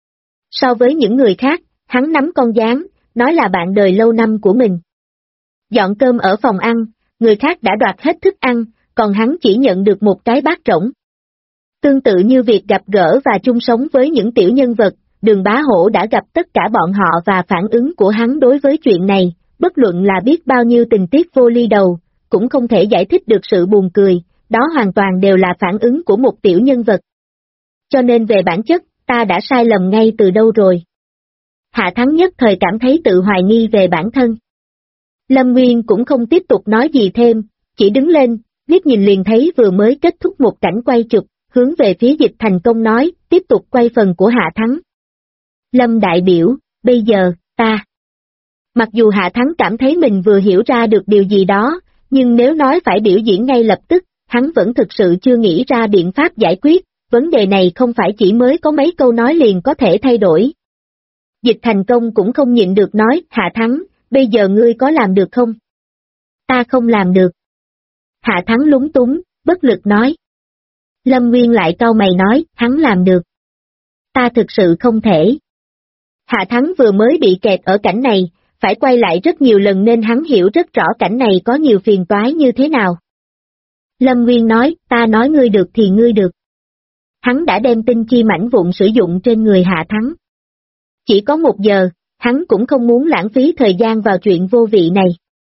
So với những người khác, hắn nắm con gián, nói là bạn đời lâu năm của mình. Dọn cơm ở phòng ăn, người khác đã đoạt hết thức ăn, còn hắn chỉ nhận được một cái bát rỗng. Tương tự như việc gặp gỡ và chung sống với những tiểu nhân vật, Đường Bá Hổ đã gặp tất cả bọn họ và phản ứng của hắn đối với chuyện này, bất luận là biết bao nhiêu tình tiết vô ly đầu, cũng không thể giải thích được sự buồn cười, đó hoàn toàn đều là phản ứng của một tiểu nhân vật. Cho nên về bản chất, ta đã sai lầm ngay từ đâu rồi. Hạ Thắng nhất thời cảm thấy tự hoài nghi về bản thân. Lâm Nguyên cũng không tiếp tục nói gì thêm, chỉ đứng lên, liếc nhìn liền thấy vừa mới kết thúc một cảnh quay chụp, hướng về phía Dịch Thành Công nói, tiếp tục quay phần của Hạ Thắng. Lâm đại biểu, bây giờ, ta. Mặc dù Hạ Thắng cảm thấy mình vừa hiểu ra được điều gì đó, nhưng nếu nói phải biểu diễn ngay lập tức, hắn vẫn thực sự chưa nghĩ ra biện pháp giải quyết, vấn đề này không phải chỉ mới có mấy câu nói liền có thể thay đổi. Dịch Thành Công cũng không nhịn được nói, Hạ Thắng, bây giờ ngươi có làm được không? Ta không làm được. Hạ Thắng lúng túng, bất lực nói. Lâm Nguyên lại cau mày nói, hắn làm được. Ta thực sự không thể. Hạ Thắng vừa mới bị kẹt ở cảnh này, phải quay lại rất nhiều lần nên hắn hiểu rất rõ cảnh này có nhiều phiền toái như thế nào. Lâm Nguyên nói, ta nói ngươi được thì ngươi được. Hắn đã đem tinh chi mảnh vụn sử dụng trên người Hạ Thắng. Chỉ có 1 giờ, hắn cũng không muốn lãng phí thời gian vào chuyện vô vị này.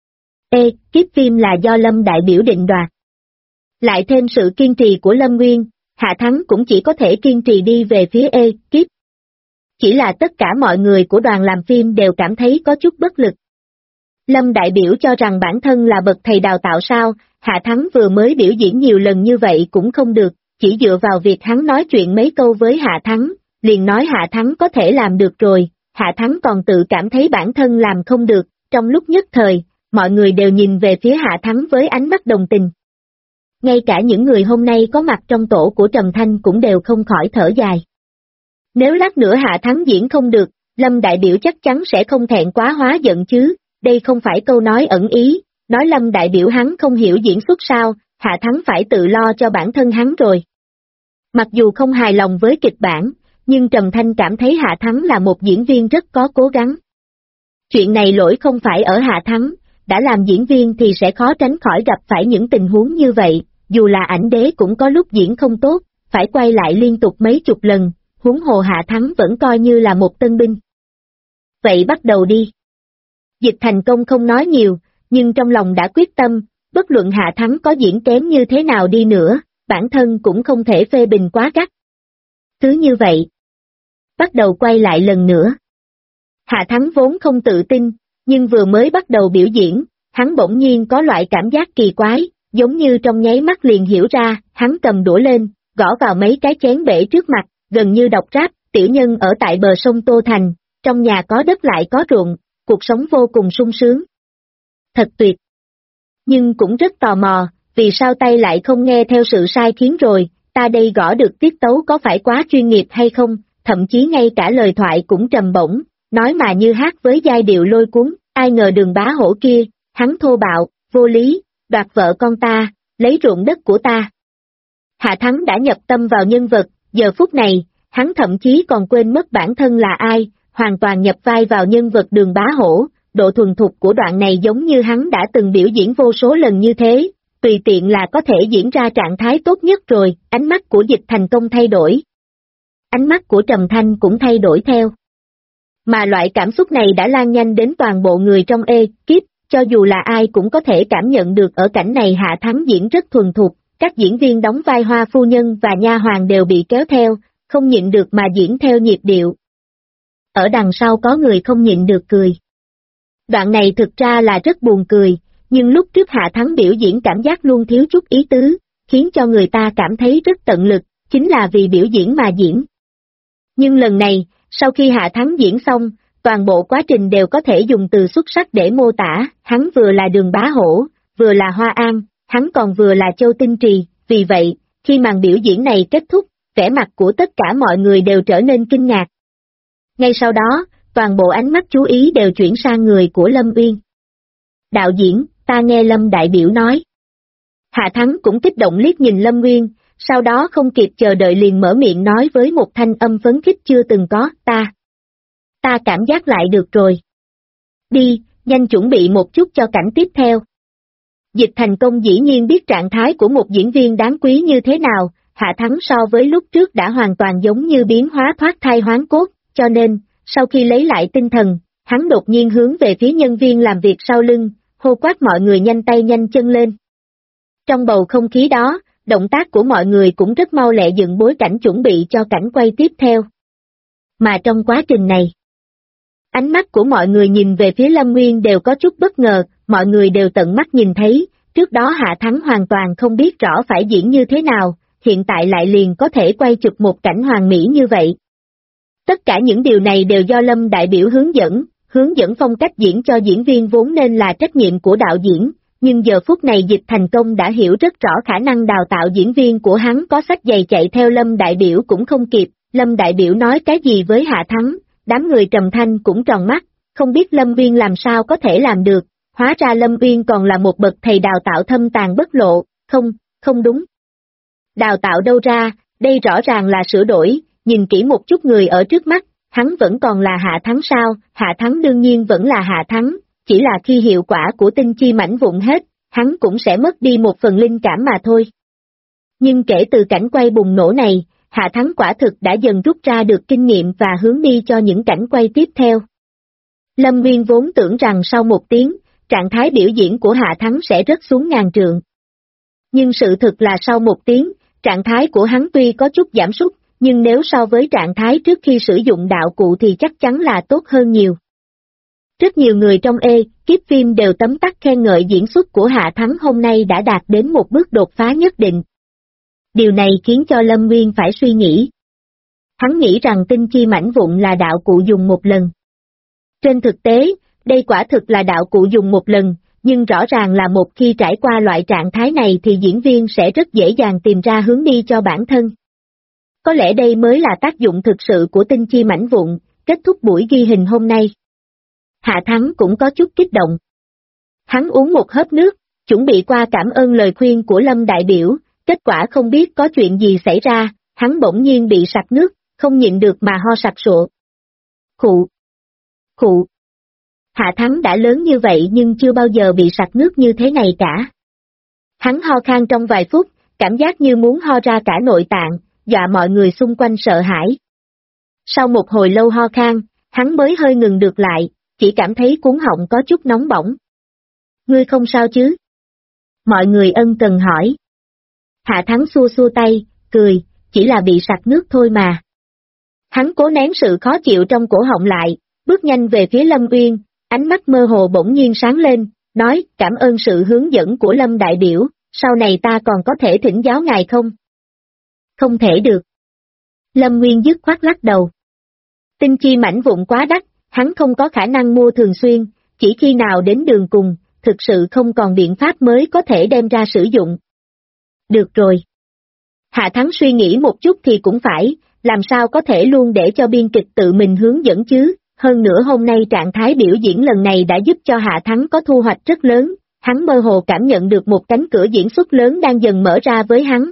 Kiếp phim là do Lâm đại biểu định đoạt. Lại thêm sự kiên trì của Lâm Nguyên, Hạ Thắng cũng chỉ có thể kiên trì đi về phía kiếp. Chỉ là tất cả mọi người của đoàn làm phim đều cảm thấy có chút bất lực. Lâm đại biểu cho rằng bản thân là bậc thầy đào tạo sao, Hạ Thắng vừa mới biểu diễn nhiều lần như vậy cũng không được, chỉ dựa vào việc hắn nói chuyện mấy câu với Hạ Thắng, liền nói Hạ Thắng có thể làm được rồi, Hạ Thắng còn tự cảm thấy bản thân làm không được, trong lúc nhất thời, mọi người đều nhìn về phía Hạ Thắng với ánh mắt đồng tình. Ngay cả những người hôm nay có mặt trong tổ của Trầm Thanh cũng đều không khỏi thở dài. Nếu lát nữa Hạ Thắng diễn không được, Lâm đại biểu chắc chắn sẽ không thẹn quá hóa giận chứ, đây không phải câu nói ẩn ý, nói Lâm đại biểu hắn không hiểu diễn xuất sao, Hạ Thắng phải tự lo cho bản thân hắn rồi. Mặc dù không hài lòng với kịch bản, nhưng Trầm Thanh cảm thấy Hạ Thắng là một diễn viên rất có cố gắng. Chuyện này lỗi không phải ở Hạ Thắng, đã làm diễn viên thì sẽ khó tránh khỏi gặp phải những tình huống như vậy, dù là ảnh đế cũng có lúc diễn không tốt, phải quay lại liên tục mấy chục lần, huống hồ Hạ Thắng vẫn coi như là một tân binh. Vậy bắt đầu đi. Dịch Thành Công không nói nhiều, nhưng trong lòng đã quyết tâm, bất luận Hạ Thắng có diễn kém như thế nào đi nữa, bản thân cũng không thể phê bình quá gắt. Cứ như vậy. Bắt đầu quay lại lần nữa. Hạ Thắng vốn không tự tin, nhưng vừa mới bắt đầu biểu diễn, hắn bỗng nhiên có loại cảm giác kỳ quái, giống như trong nháy mắt liền hiểu ra, hắn cầm đũa lên, gõ vào mấy cái chén bể trước mặt, gần như đọc rap, tiểu nhân ở tại bờ sông Tô Thành, trong nhà có đất lại có ruộng, cuộc sống vô cùng sung sướng. Thật tuyệt. Nhưng cũng rất tò mò, vì sao tay lại không nghe theo sự sai khiến rồi, ta đây gõ được tiết tấu có phải quá chuyên nghiệp hay không, thậm chí ngay cả lời thoại cũng trầm bổng, nói mà như hát với giai điệu lôi cuốn, ai ngờ Đường Bá Hổ kia, hắn thô bạo, vô lý, đoạt vợ con ta, lấy ruộng đất của ta. Hạ Thắng đã nhập tâm vào nhân vật, giờ phút này, hắn thậm chí còn quên mất bản thân là ai, hoàn toàn nhập vai vào nhân vật Đường Bá Hổ, độ thuần thục của đoạn này giống như hắn đã từng biểu diễn vô số lần như thế, tùy tiện là có thể diễn ra trạng thái tốt nhất rồi, ánh mắt của Dịch Thành Công thay đổi. Ánh mắt của Trầm Thanh cũng thay đổi theo. Mà loại cảm xúc này đã lan nhanh đến toàn bộ người trong ekip, cho dù là ai cũng có thể cảm nhận được ở cảnh này Hạ Thắng diễn rất thuần thục, các diễn viên đóng vai hoa phu nhân và nha hoàn đều bị kéo theo, không nhịn được mà diễn theo nhịp điệu. Ở đằng sau có người không nhịn được cười. Đoạn này thực ra là rất buồn cười, nhưng lúc trước Hạ Thắng biểu diễn cảm giác luôn thiếu chút ý tứ, khiến cho người ta cảm thấy rất tận lực, chính là vì biểu diễn mà diễn. Nhưng lần này, sau khi Hạ Thắng diễn xong, toàn bộ quá trình đều có thể dùng từ xuất sắc để mô tả, hắn vừa là Đường Bá Hổ, vừa là Hoa An, hắn còn vừa là Châu Tinh Trì, vì vậy, khi màn biểu diễn này kết thúc, vẻ mặt của tất cả mọi người đều trở nên kinh ngạc. Ngay sau đó, toàn bộ ánh mắt chú ý đều chuyển sang người của Lâm Uyên. Đạo diễn, ta nghe Lâm đại biểu nói. Hạ Thắng cũng kích động liếc nhìn Lâm Uyên, sau đó không kịp chờ đợi liền mở miệng nói với một thanh âm phấn khích chưa từng có, ta cảm giác lại được rồi. Đi, nhanh chuẩn bị một chút cho cảnh tiếp theo. Dịch Thành Công dĩ nhiên biết trạng thái của một diễn viên đáng quý như thế nào, Hạ Thắng so với lúc trước đã hoàn toàn giống như biến hóa thoát thai hoán cốt, cho nên, sau khi lấy lại tinh thần, hắn đột nhiên hướng về phía nhân viên làm việc sau lưng, hô quát mọi người nhanh tay nhanh chân lên. Trong bầu không khí đó, động tác của mọi người cũng rất mau lẹ dựng bối cảnh chuẩn bị cho cảnh quay tiếp theo. Mà trong quá trình này, ánh mắt của mọi người nhìn về phía Lâm Nguyên đều có chút bất ngờ, mọi người đều tận mắt nhìn thấy, trước đó Hạ Thắng hoàn toàn không biết rõ phải diễn như thế nào, hiện tại lại liền có thể quay chụp một cảnh hoàn mỹ như vậy. Tất cả những điều này đều do Lâm đại biểu hướng dẫn phong cách diễn cho diễn viên vốn nên là trách nhiệm của đạo diễn, nhưng giờ phút này Dịch Thành Công đã hiểu rất rõ khả năng đào tạo diễn viên của hắn, có sách giày chạy theo Lâm đại biểu cũng không kịp, Lâm đại biểu nói cái gì với Hạ Thắng, đám người Trầm Thanh cũng tròn mắt, không biết Lâm Uyên làm sao có thể làm được, hóa ra Lâm Uyên còn là một bậc thầy đào tạo thâm tàn bất lộ, không đúng. Đào tạo đâu ra, đây rõ ràng là sửa đổi, nhìn kỹ một chút người ở trước mắt, hắn vẫn còn là Hạ Thắng sao, Hạ Thắng đương nhiên vẫn là Hạ Thắng, chỉ là khi hiệu quả của tinh chi mảnh vụn hết, hắn cũng sẽ mất đi một phần linh cảm mà thôi. Nhưng kể từ cảnh quay bùng nổ này, Hạ Thắng quả thực đã dần rút ra được kinh nghiệm và hướng đi cho những cảnh quay tiếp theo. Lâm Nguyên vốn tưởng rằng sau một tiếng, trạng thái biểu diễn của Hạ Thắng sẽ rớt xuống ngàn trượng. Nhưng sự thực là sau một tiếng, trạng thái của hắn tuy có chút giảm sút, nhưng nếu so với trạng thái trước khi sử dụng đạo cụ thì chắc chắn là tốt hơn nhiều. Rất nhiều người trong kiếp phim đều tấm tắc khen ngợi diễn xuất của Hạ Thắng hôm nay đã đạt đến một bước đột phá nhất định. Điều này khiến cho Lâm Nguyên phải suy nghĩ. Hắn nghĩ rằng tinh chi mảnh vụn là đạo cụ dùng một lần. Trên thực tế, đây quả thực là đạo cụ dùng một lần, nhưng rõ ràng là một khi trải qua loại trạng thái này thì diễn viên sẽ rất dễ dàng tìm ra hướng đi cho bản thân. Có lẽ đây mới là tác dụng thực sự của tinh chi mảnh vụn. Kết thúc buổi ghi hình hôm nay, Hạ Thắng cũng có chút kích động. Hắn uống một hớp nước, chuẩn bị qua cảm ơn lời khuyên của Lâm đại biểu, kết quả không biết có chuyện gì xảy ra, hắn bỗng nhiên bị sặc nước, không nhịn được mà ho sặc sụa. Khụ! Khụ! Hạ Thắng đã lớn như vậy nhưng chưa bao giờ bị sặc nước như thế này cả. Hắn ho khan trong vài phút, cảm giác như muốn ho ra cả nội tạng, dọa mọi người xung quanh sợ hãi. Sau một hồi lâu ho khan, hắn mới hơi ngừng được lại, chỉ cảm thấy cuống họng có chút nóng bỏng. Ngươi không sao chứ? Mọi người ân cần hỏi. Hạ Thắng xua xua tay, cười, chỉ là bị sặc nước thôi mà. Hắn cố nén sự khó chịu trong cổ họng lại, bước nhanh về phía Lâm Uyên, ánh mắt mơ hồ bỗng nhiên sáng lên, nói cảm ơn sự hướng dẫn của Lâm đại biểu, sau này ta còn có thể thỉnh giáo ngài không? Không thể được. Lâm Nguyên dứt khoát lắc đầu. Tinh chi mảnh vụn quá đắt, hắn không có khả năng mua thường xuyên, chỉ khi nào đến đường cùng, thực sự không còn biện pháp mới có thể đem ra sử dụng. Được rồi. Hạ Thắng suy nghĩ một chút thì cũng phải, làm sao có thể luôn để cho biên kịch tự mình hướng dẫn chứ, hơn nữa hôm nay trạng thái biểu diễn lần này đã giúp cho Hạ Thắng có thu hoạch rất lớn, hắn mơ hồ cảm nhận được một cánh cửa diễn xuất lớn đang dần mở ra với hắn.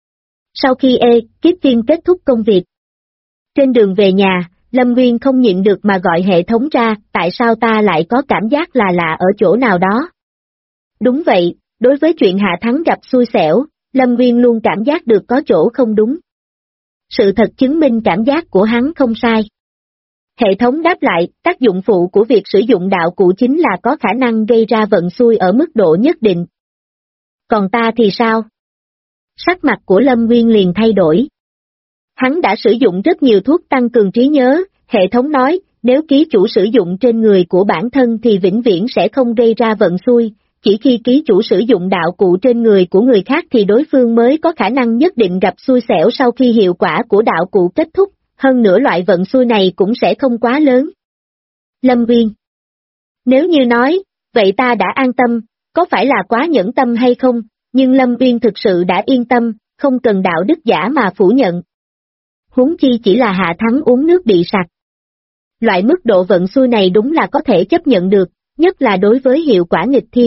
Sau khi kiếp phim kết thúc công việc, trên đường về nhà, Lâm Nguyên không nhịn được mà gọi hệ thống ra, tại sao ta lại có cảm giác là lạ ở chỗ nào đó. Đúng vậy, đối với chuyện Hạ Thắng gặp xui xẻo, Lâm Nguyên luôn cảm giác được có chỗ không đúng. Sự thật chứng minh cảm giác của hắn không sai. Hệ thống đáp lại, tác dụng phụ của việc sử dụng đạo cụ chính là có khả năng gây ra vận xui ở mức độ nhất định. Còn ta thì sao? Sắc mặt của Lâm Nguyên liền thay đổi. Hắn đã sử dụng rất nhiều thuốc tăng cường trí nhớ, hệ thống nói, nếu ký chủ sử dụng trên người của bản thân thì vĩnh viễn sẽ không gây ra vận xui, chỉ khi ký chủ sử dụng đạo cụ trên người của người khác thì đối phương mới có khả năng nhất định gặp xui xẻo sau khi hiệu quả của đạo cụ kết thúc, hơn nữa loại vận xui này cũng sẽ không quá lớn. Lâm Nguyên. Nếu như nói, vậy ta đã an tâm, có phải là quá nhẫn tâm hay không, nhưng Lâm Nguyên thực sự đã yên tâm, không cần đạo đức giả mà phủ nhận. Huống chi chỉ là Hạ Thắng uống nước bị sặc. Loại mức độ vận xui này đúng là có thể chấp nhận được, nhất là đối với hiệu quả nghịch thiên.